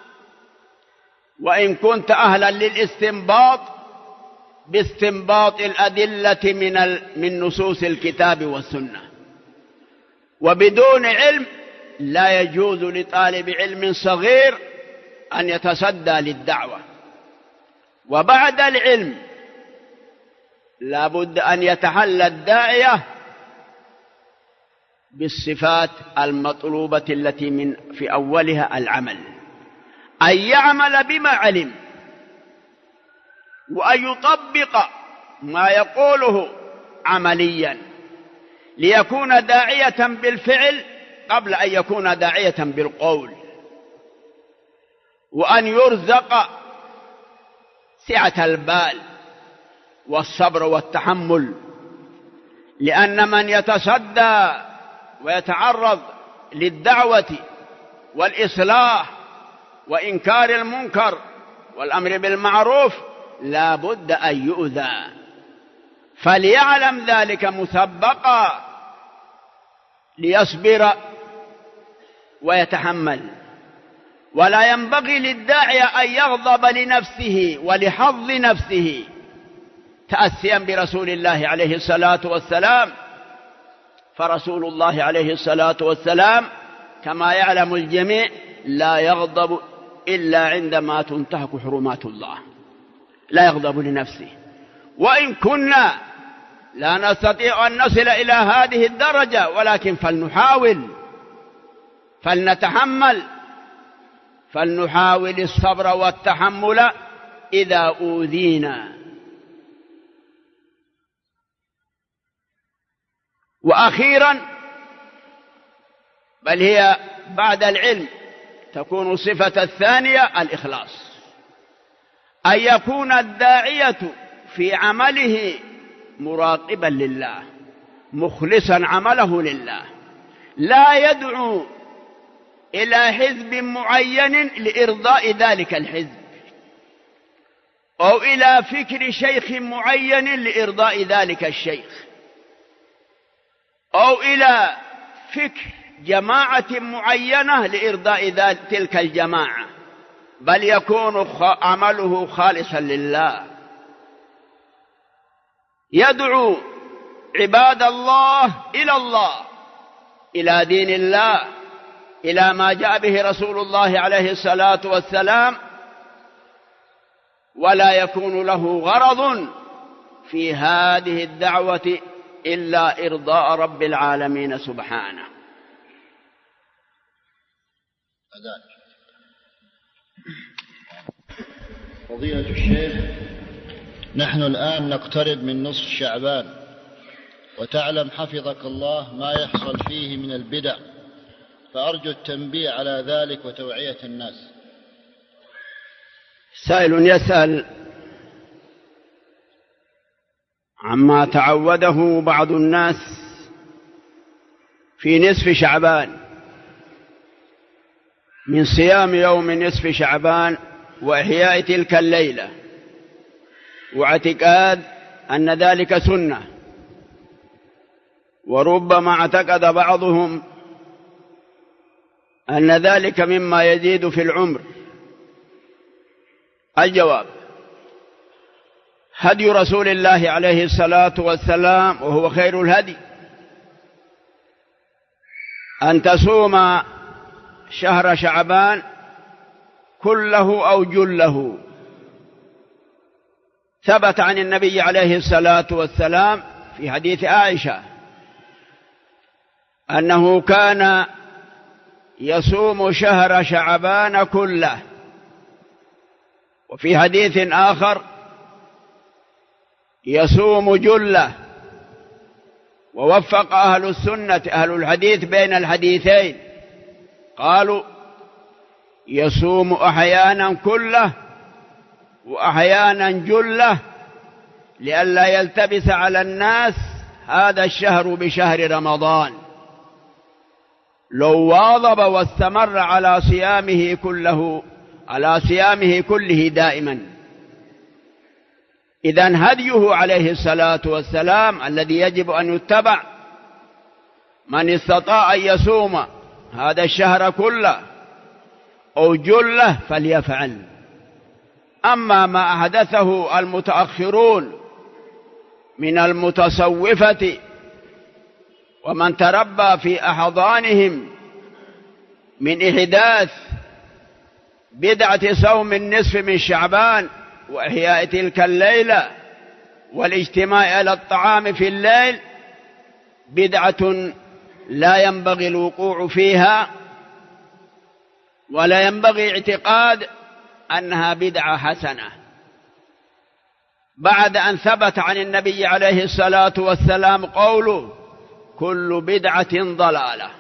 وإن كنت أهلا للاستنباط باستنباط الأدلة من نصوص الكتاب والسنة. وبدون علم لا يجوز لطالب علم صغير أن يتصدى للدعوة. وبعد العلم لا بد أن يتحلى الداعية بالصفات المطلوبة التي في أولها العمل، أن يعمل بما علم وأن يطبق ما يقوله عمليا ليكون داعية بالفعل قبل أن يكون داعية بالقول، وأن يرزق سعة البال والصبر والتحمل، لأن من يتصدى ويتعرض للدعوة والإصلاح وإنكار المنكر والأمر بالمعروف لا بد أن يؤذى، فليعلم ذلك مسبقا ليصبر ويتحمل. ولا ينبغي للداعية أن يغضب لنفسه ولحظ نفسه تأسيا برسول الله عليه الصلاة والسلام، فرسول الله عليه الصلاة والسلام كما يعلم الجميع لا يغضب إلا عندما تنتهك حرمات الله، لا يغضب لنفسه. وإن كنا لا نستطيع أن نصل إلى هذه الدرجة ولكن فلنحاول، فلنحاول الصبر والتحمل إذا أوذينا. وأخيرا بل هي بعد العلم تكون صفة الثانية الإخلاص، أن يكون الداعية في عمله مراقبا لله مخلصا عمله لله، لا يدعو إلى حزب معين لإرضاء ذلك الحزب، أو إلى فكر شيخ معين لإرضاء ذلك الشيخ، أو إلى فكر جماعة معينة لإرضاء تلك الجماعة، بل يكون عمله خالصا لله، يدعو عباد الله إلى دين الله، إلى ما جاء به رسول الله عليه الصلاة والسلام، ولا يكون له غرض في هذه الدعوة إلا إرضاء رب العالمين سبحانه. فضيلة الشيخ، نحن الآن نقترب من نصف شعبان، وتعلم حفظك الله ما يحصل فيه من البدع، فأرجو التنبيه على ذلك وتوعية الناس. سائل يسأل عما تعوده بعض الناس في نصف شعبان من صيام يوم نصف شعبان وإحياء تلك الليلة، واعتقاد أن ذلك سنة، وربما اعتقد بعضهم أن ذلك مما يزيد في العمر. الجواب: هدي رسول الله عليه الصلاة والسلام وهو خير الهدي أن تصوم شهر شعبان كله أو جله. ثبت عن النبي عليه الصلاة والسلام في حديث عائشة أنه كان يصوم شهر شعبان كله، وفي حديث آخر يصوم جله. ووفق أهل السنة أهل الحديث بين الحديثين، قالوا يصوم أحيانا كله وأحيانا جله لئلا يلتبس على الناس هذا الشهر بشهر رمضان، لو واظب واستمر على صيامه كله دائما. إذن هديه عليه الصلاة والسلام الذي يجب أن يتبع، من استطاع أن يصوم هذا الشهر كله أو جله فليفعل. أما ما أحدثه المتأخرون من المتصوفة ومن تربى في أحضانهم من إحداث بدعة صوم النصف من شعبان وإحياء تلك الليلة والاجتماع على الطعام في الليل بدعة لا ينبغي الوقوع فيها، ولا ينبغي اعتقاد أنها بدعة حسنة بعد أن ثبت عن النبي عليه الصلاة والسلام قوله: كل بدعة ضلالة.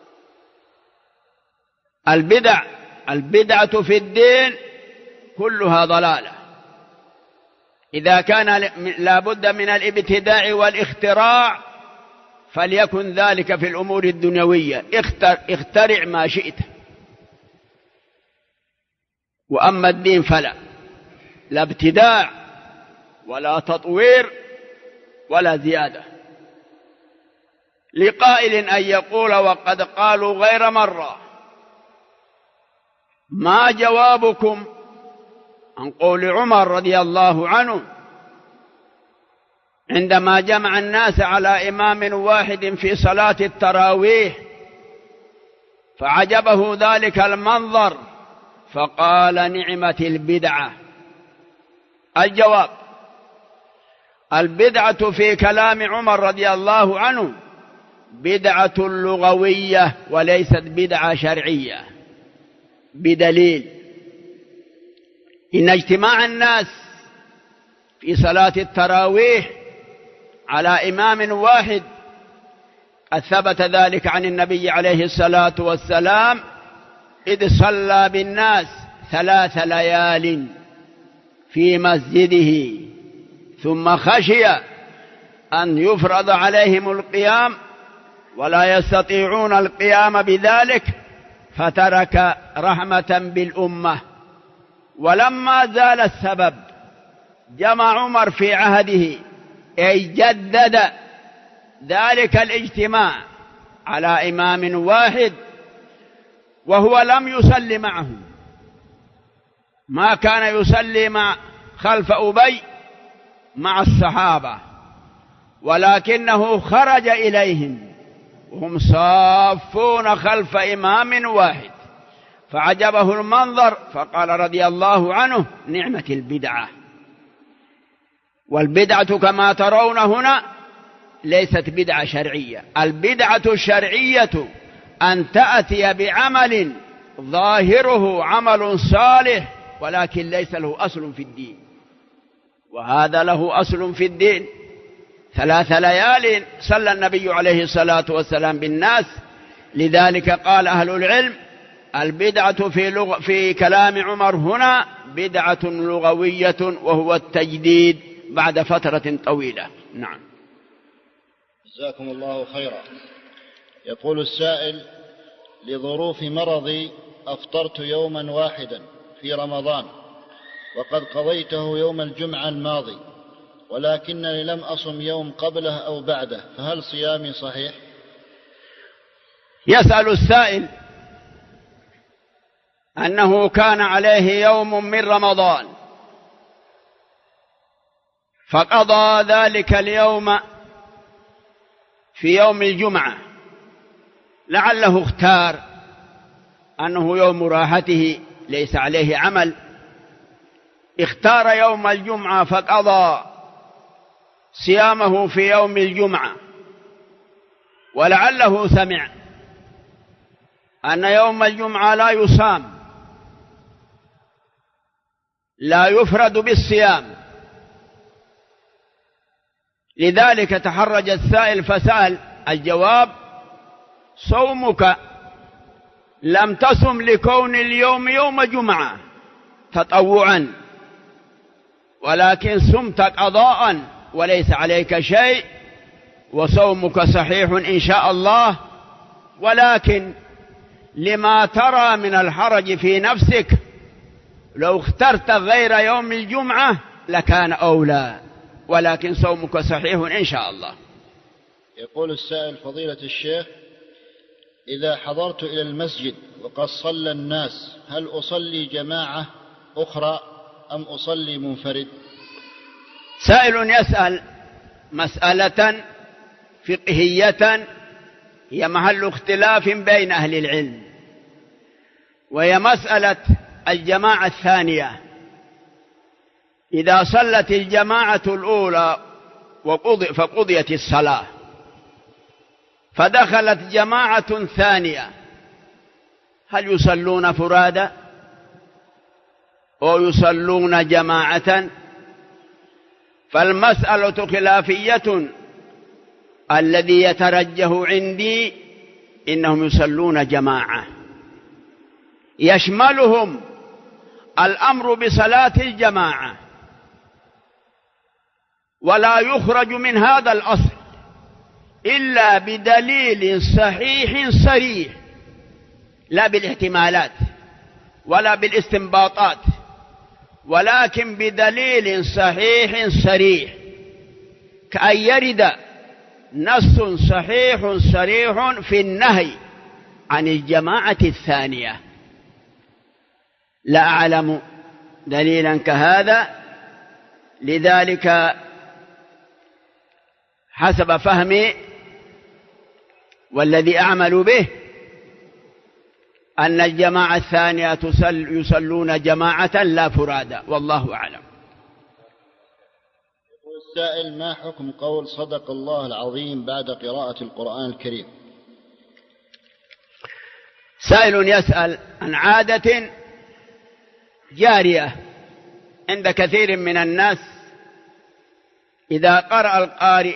البدعة في الدين كلها ضلالة. إذا كان لا بد من الابتداع والاختراع فليكن ذلك في الأمور الدنيوية، اخترع ما شئت. وأما الدين فلا، لا ابتداع ولا تطوير ولا زيادة. لقائل أن يقول وقد قالوا غير مرة: ما جوابكم عن قول عمر رضي الله عنه عندما جمع الناس على إمام واحد في صلاة التراويح فعجبه ذلك المنظر فقال: نعمة البدعة. الجواب: البدعة في كلام عمر رضي الله عنه بدعة لغوية وليست بدعة شرعية، بدليل إن اجتماع الناس في صلاة التراويح على إمام واحد قد ثبت ذلك عن النبي عليه الصلاة والسلام، إذ صلى بالناس 3 ليال في مسجده ثم خشي أن يفرض عليهم القيام ولا يستطيعون القيام بذلك فترك رحمة بالأمة. ولما زال السبب جمع عمر في عهده، أي جدد ذلك الاجتماع على إمام واحد، وهو لم يصلي معهم، ما كان يصلي خلف أبي مع الصحابة، ولكنه خرج إليهم وهم صافون خلف إمام واحد، فعجبه المنظر فقال رضي الله عنه: نعمة البدعة. والبدعة كما ترون هنا ليست بدعة شرعية. البدعة الشرعية أن تأتي بعمل ظاهره عمل صالح ولكن ليس له أصل في الدين، وهذا له أصل في الدين. 3 ليال صلى النبي عليه الصلاة والسلام بالناس، لذلك قال أهل العلم: البدعة في كلام عمر هنا بدعة لغوية وهو التجديد بعد فترة طويلة. نعم. جزاكم الله خيرا. يقول السائل: لظروف مرضي أفطرت يوما واحدا في رمضان وقد قضيته يوم الجمعة الماضي، ولكنني لم أصم يوم قبله أو بعده، فهل صيامي صحيح؟ يسأل السائل أنه كان عليه يوم من رمضان فقضى ذلك اليوم في يوم الجمعة، لعله اختار أنه يوم راحته ليس عليه عمل، اختار يوم الجمعة فقضى صيامه في يوم الجمعة، ولعله سمع أن يوم الجمعة لا يصام، لا يفرد بالصيام، لذلك تحرج السائل فسأل. الجواب: صومك لم تصم لكون اليوم يوم جمعة تطوعا، ولكن صمت قضاء وليس عليك شيء، وصومك صحيح إن شاء الله، ولكن لما ترى من الحرج في نفسك لو اخترت غير يوم الجمعة لكان أولى، ولكن صومك صحيح إن شاء الله. يقول السائل: فضيلة الشيخ، إذا حضرت إلى المسجد وقد صلى الناس هل أصلي جماعة أخرى أم أصلي منفرد؟ سائل يسأل مسألة فقهية هي محل اختلاف بين أهل العلم، وهي مسألة الجماعة الثانية. إذا صلت الجماعة الأولى فقضيت الصلاة، فدخلت جماعة ثانية، هل يصلون فرادى أو يصلون جماعة؟ فالمسألة خلافية. الذي يترجح عندي إنهم يصلون جماعة، يشملهم الأمر بصلاة الجماعة، ولا يخرج من هذا الأصل إلا بدليل صحيح صريح، لا بالاحتمالات ولا بالاستنباطات، ولكن بدليل صحيح صريح، كأن يرد نص صحيح صريح في النهي عن الجماعة الثانية. لا أعلم دليلا كهذا، لذلك حسب فهمي والذي أعمل به أن الجماعة الثانية يصلون جماعة لا فرادى، والله أعلم. السائل: ما حكم قول صدق الله العظيم بعد قراءة القرآن الكريم؟ سائل يسأل عن عادة جارية عند كثير من الناس، إذا قرأ القارئ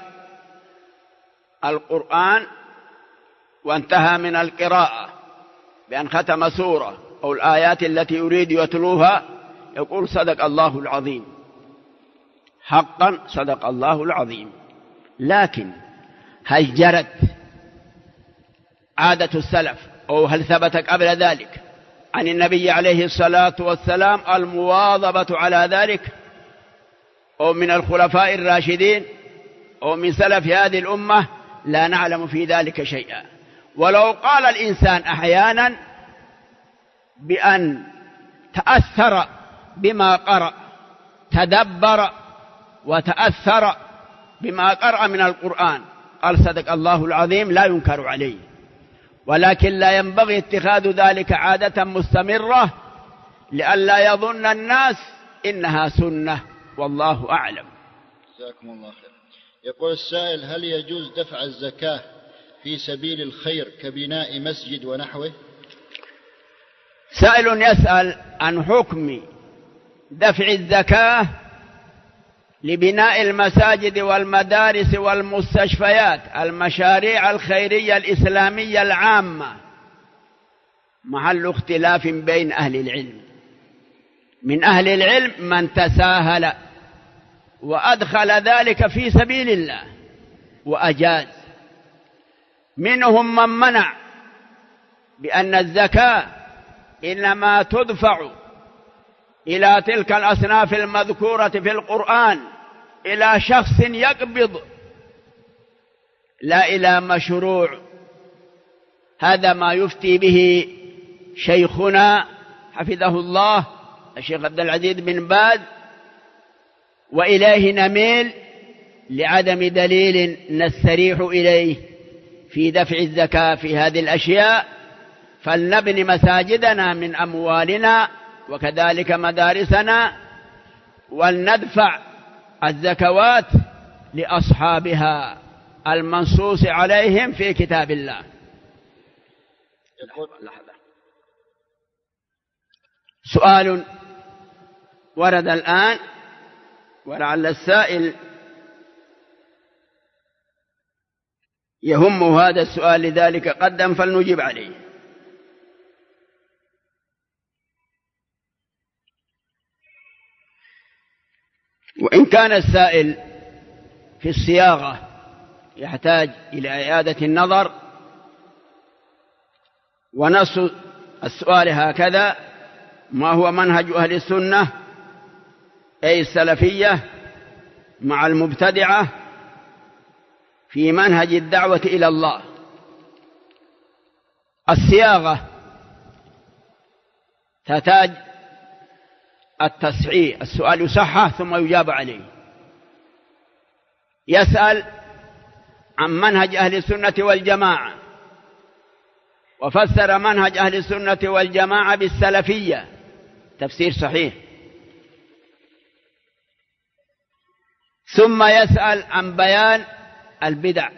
القرآن وانتهى من القراءة بأن ختم سورة أو الآيات التي يريد يتلوها يقول صدق الله العظيم. حقا صدق الله العظيم، لكن هل جرت عادة السلف أو هل ثبتت قبل ذلك عن النبي عليه الصلاة والسلام المواظبة على ذلك، أو من الخلفاء الراشدين أو من سلف هذه الأمة؟ لا نعلم في ذلك شيئا. ولو قال الإنسان أحيانا بأن تأثر بما قرأ، تدبر وتأثر بما قرأ من القرآن، قال صدق الله العظيم، لا ينكر عليه، ولكن لا ينبغي اتخاذ ذلك عادة مستمرة لئلا يظن الناس إنها سنة، والله أعلم. جزاكم الله خير. يقول السائل: هل يجوز دفع الزكاة في سبيل الخير كبناء مسجد ونحوه؟ سائل يسأل عن حكم دفع الزكاة لبناء المساجد والمدارس والمستشفيات، المشاريع الخيرية الإسلامية العامة، محل اختلاف بين أهل العلم. من أهل العلم من تساهل وأدخل ذلك في سبيل الله وأجاز، منهم من منع بأن الزكاة إنما تدفع إلى تلك الأصناف المذكورة في القرآن، إلى شخص يقبض لا إلى مشروع. هذا ما يفتي به شيخنا حفظه الله الشيخ عبد العزيز بن باز، وإليه نميل لعدم دليل نستريح إليه في دفع الزكاة في هذه الأشياء. فلنبني مساجدنا من أموالنا وكذلك مدارسنا، ولندفع الزكوات لأصحابها المنصوص عليهم في كتاب الله. سؤال ورد الآن ولعل السائل يهم هذا السؤال، لذلك قدم فلنجيب عليه. وإن كان السائل في الصياغة يحتاج إلى إعادة النظر، ونص السؤال هكذا: ما هو منهج أهل السنة أي السلفية مع المبتدعة في منهج الدعوة إلى الله؟ الصياغة تحتاج التصحيح، السؤال يصحح ثم يجاب عليه. يسأل عن منهج أهل السنة والجماعة، وفسر منهج أهل السنة والجماعة بالسلفية، تفسير صحيح. ثم يسأل عن بيان البدع.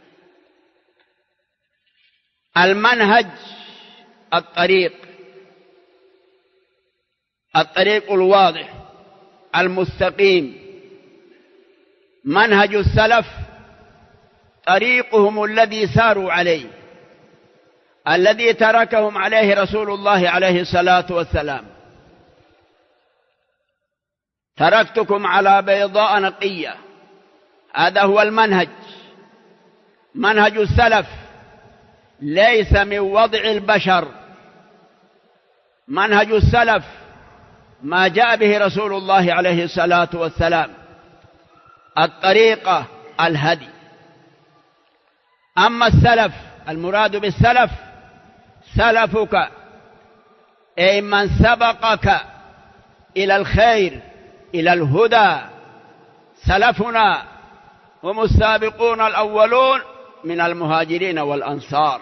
المنهج الطريق الواضح المستقيم، منهج السلف طريقهم الذي ساروا عليه، الذي تركهم عليه رسول الله عليه الصلاة والسلام. تركتكم على بيضاء نقية، هذا هو المنهج. منهج السلف ليس من وضع البشر، منهج السلف ما جاء به رسول الله عليه الصلاة والسلام، الطريقة الهدي. أما السلف، المراد بالسلف سلفك أي من سبقك إلى الخير إلى الهدى. سلفنا هم السابقون الأولون من المهاجرين والأنصار،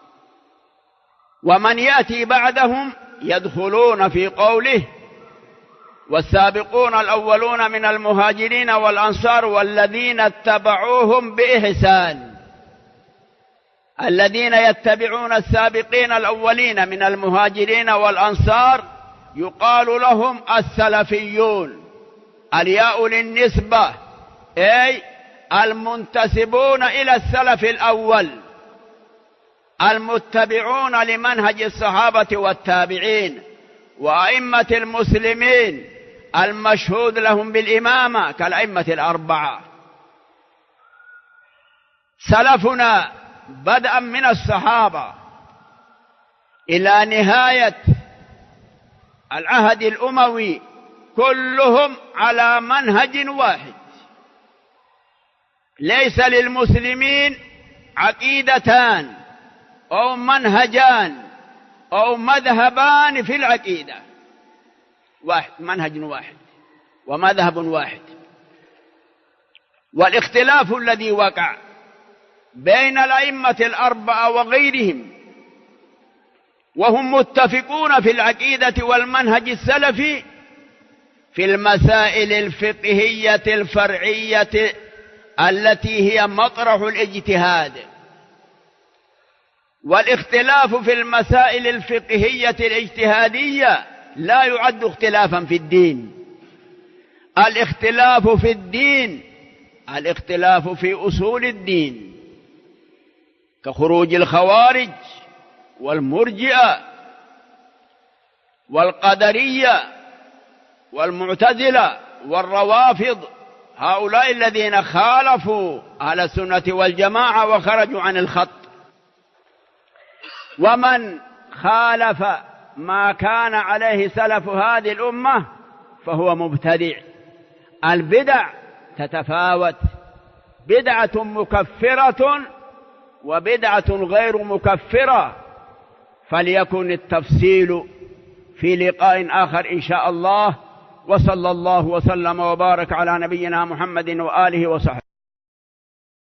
ومن يأتي بعدهم يدخلون في قوله والسابقون الأولون من المهاجرين والأنصار والذين اتبعوهم بإحسان. الذين يتبعون السابقين الأولين من المهاجرين والأنصار يقال لهم السلفيون، الياء للنسبة، أي المنتسبون إلى السلف الأول، المتبعون لمنهج الصحابة والتابعين وأئمة المسلمين المشهود لهم بالإمامة كالأئمة الأربعة. سلفنا بدءا من الصحابة إلى نهاية العهد الأموي كلهم على منهج واحد. ليس للمسلمين عقيدتان أو منهجان أو مذهبان في العقيدة، واحد، منهج واحد ومذهب واحد. والاختلاف الذي وقع بين الأئمة الأربعة وغيرهم وهم متفقون في العقيدة والمنهج السلفي في المسائل الفقهية الفرعية التي هي مطرح الاجتهاد. والاختلاف في المسائل الفقهية الاجتهادية لا يعد اختلافا في الدين. الاختلاف في الدين الاختلاف في أصول الدين، كخروج الخوارج والمرجئة والقدرية والمعتزلة والروافض، هؤلاء الذين خالفوا أهل السنة والجماعة وخرجوا عن الخط. ومن خالف ما كان عليه سلف هذه الأمة فهو مبتدع. البدع تتفاوت، بدعة مكفرة وبدعة غير مكفرة، فليكن التفصيل في لقاء آخر إن شاء الله. وصلى الله وسلم وبارك على نبينا محمد وآله وصحبه.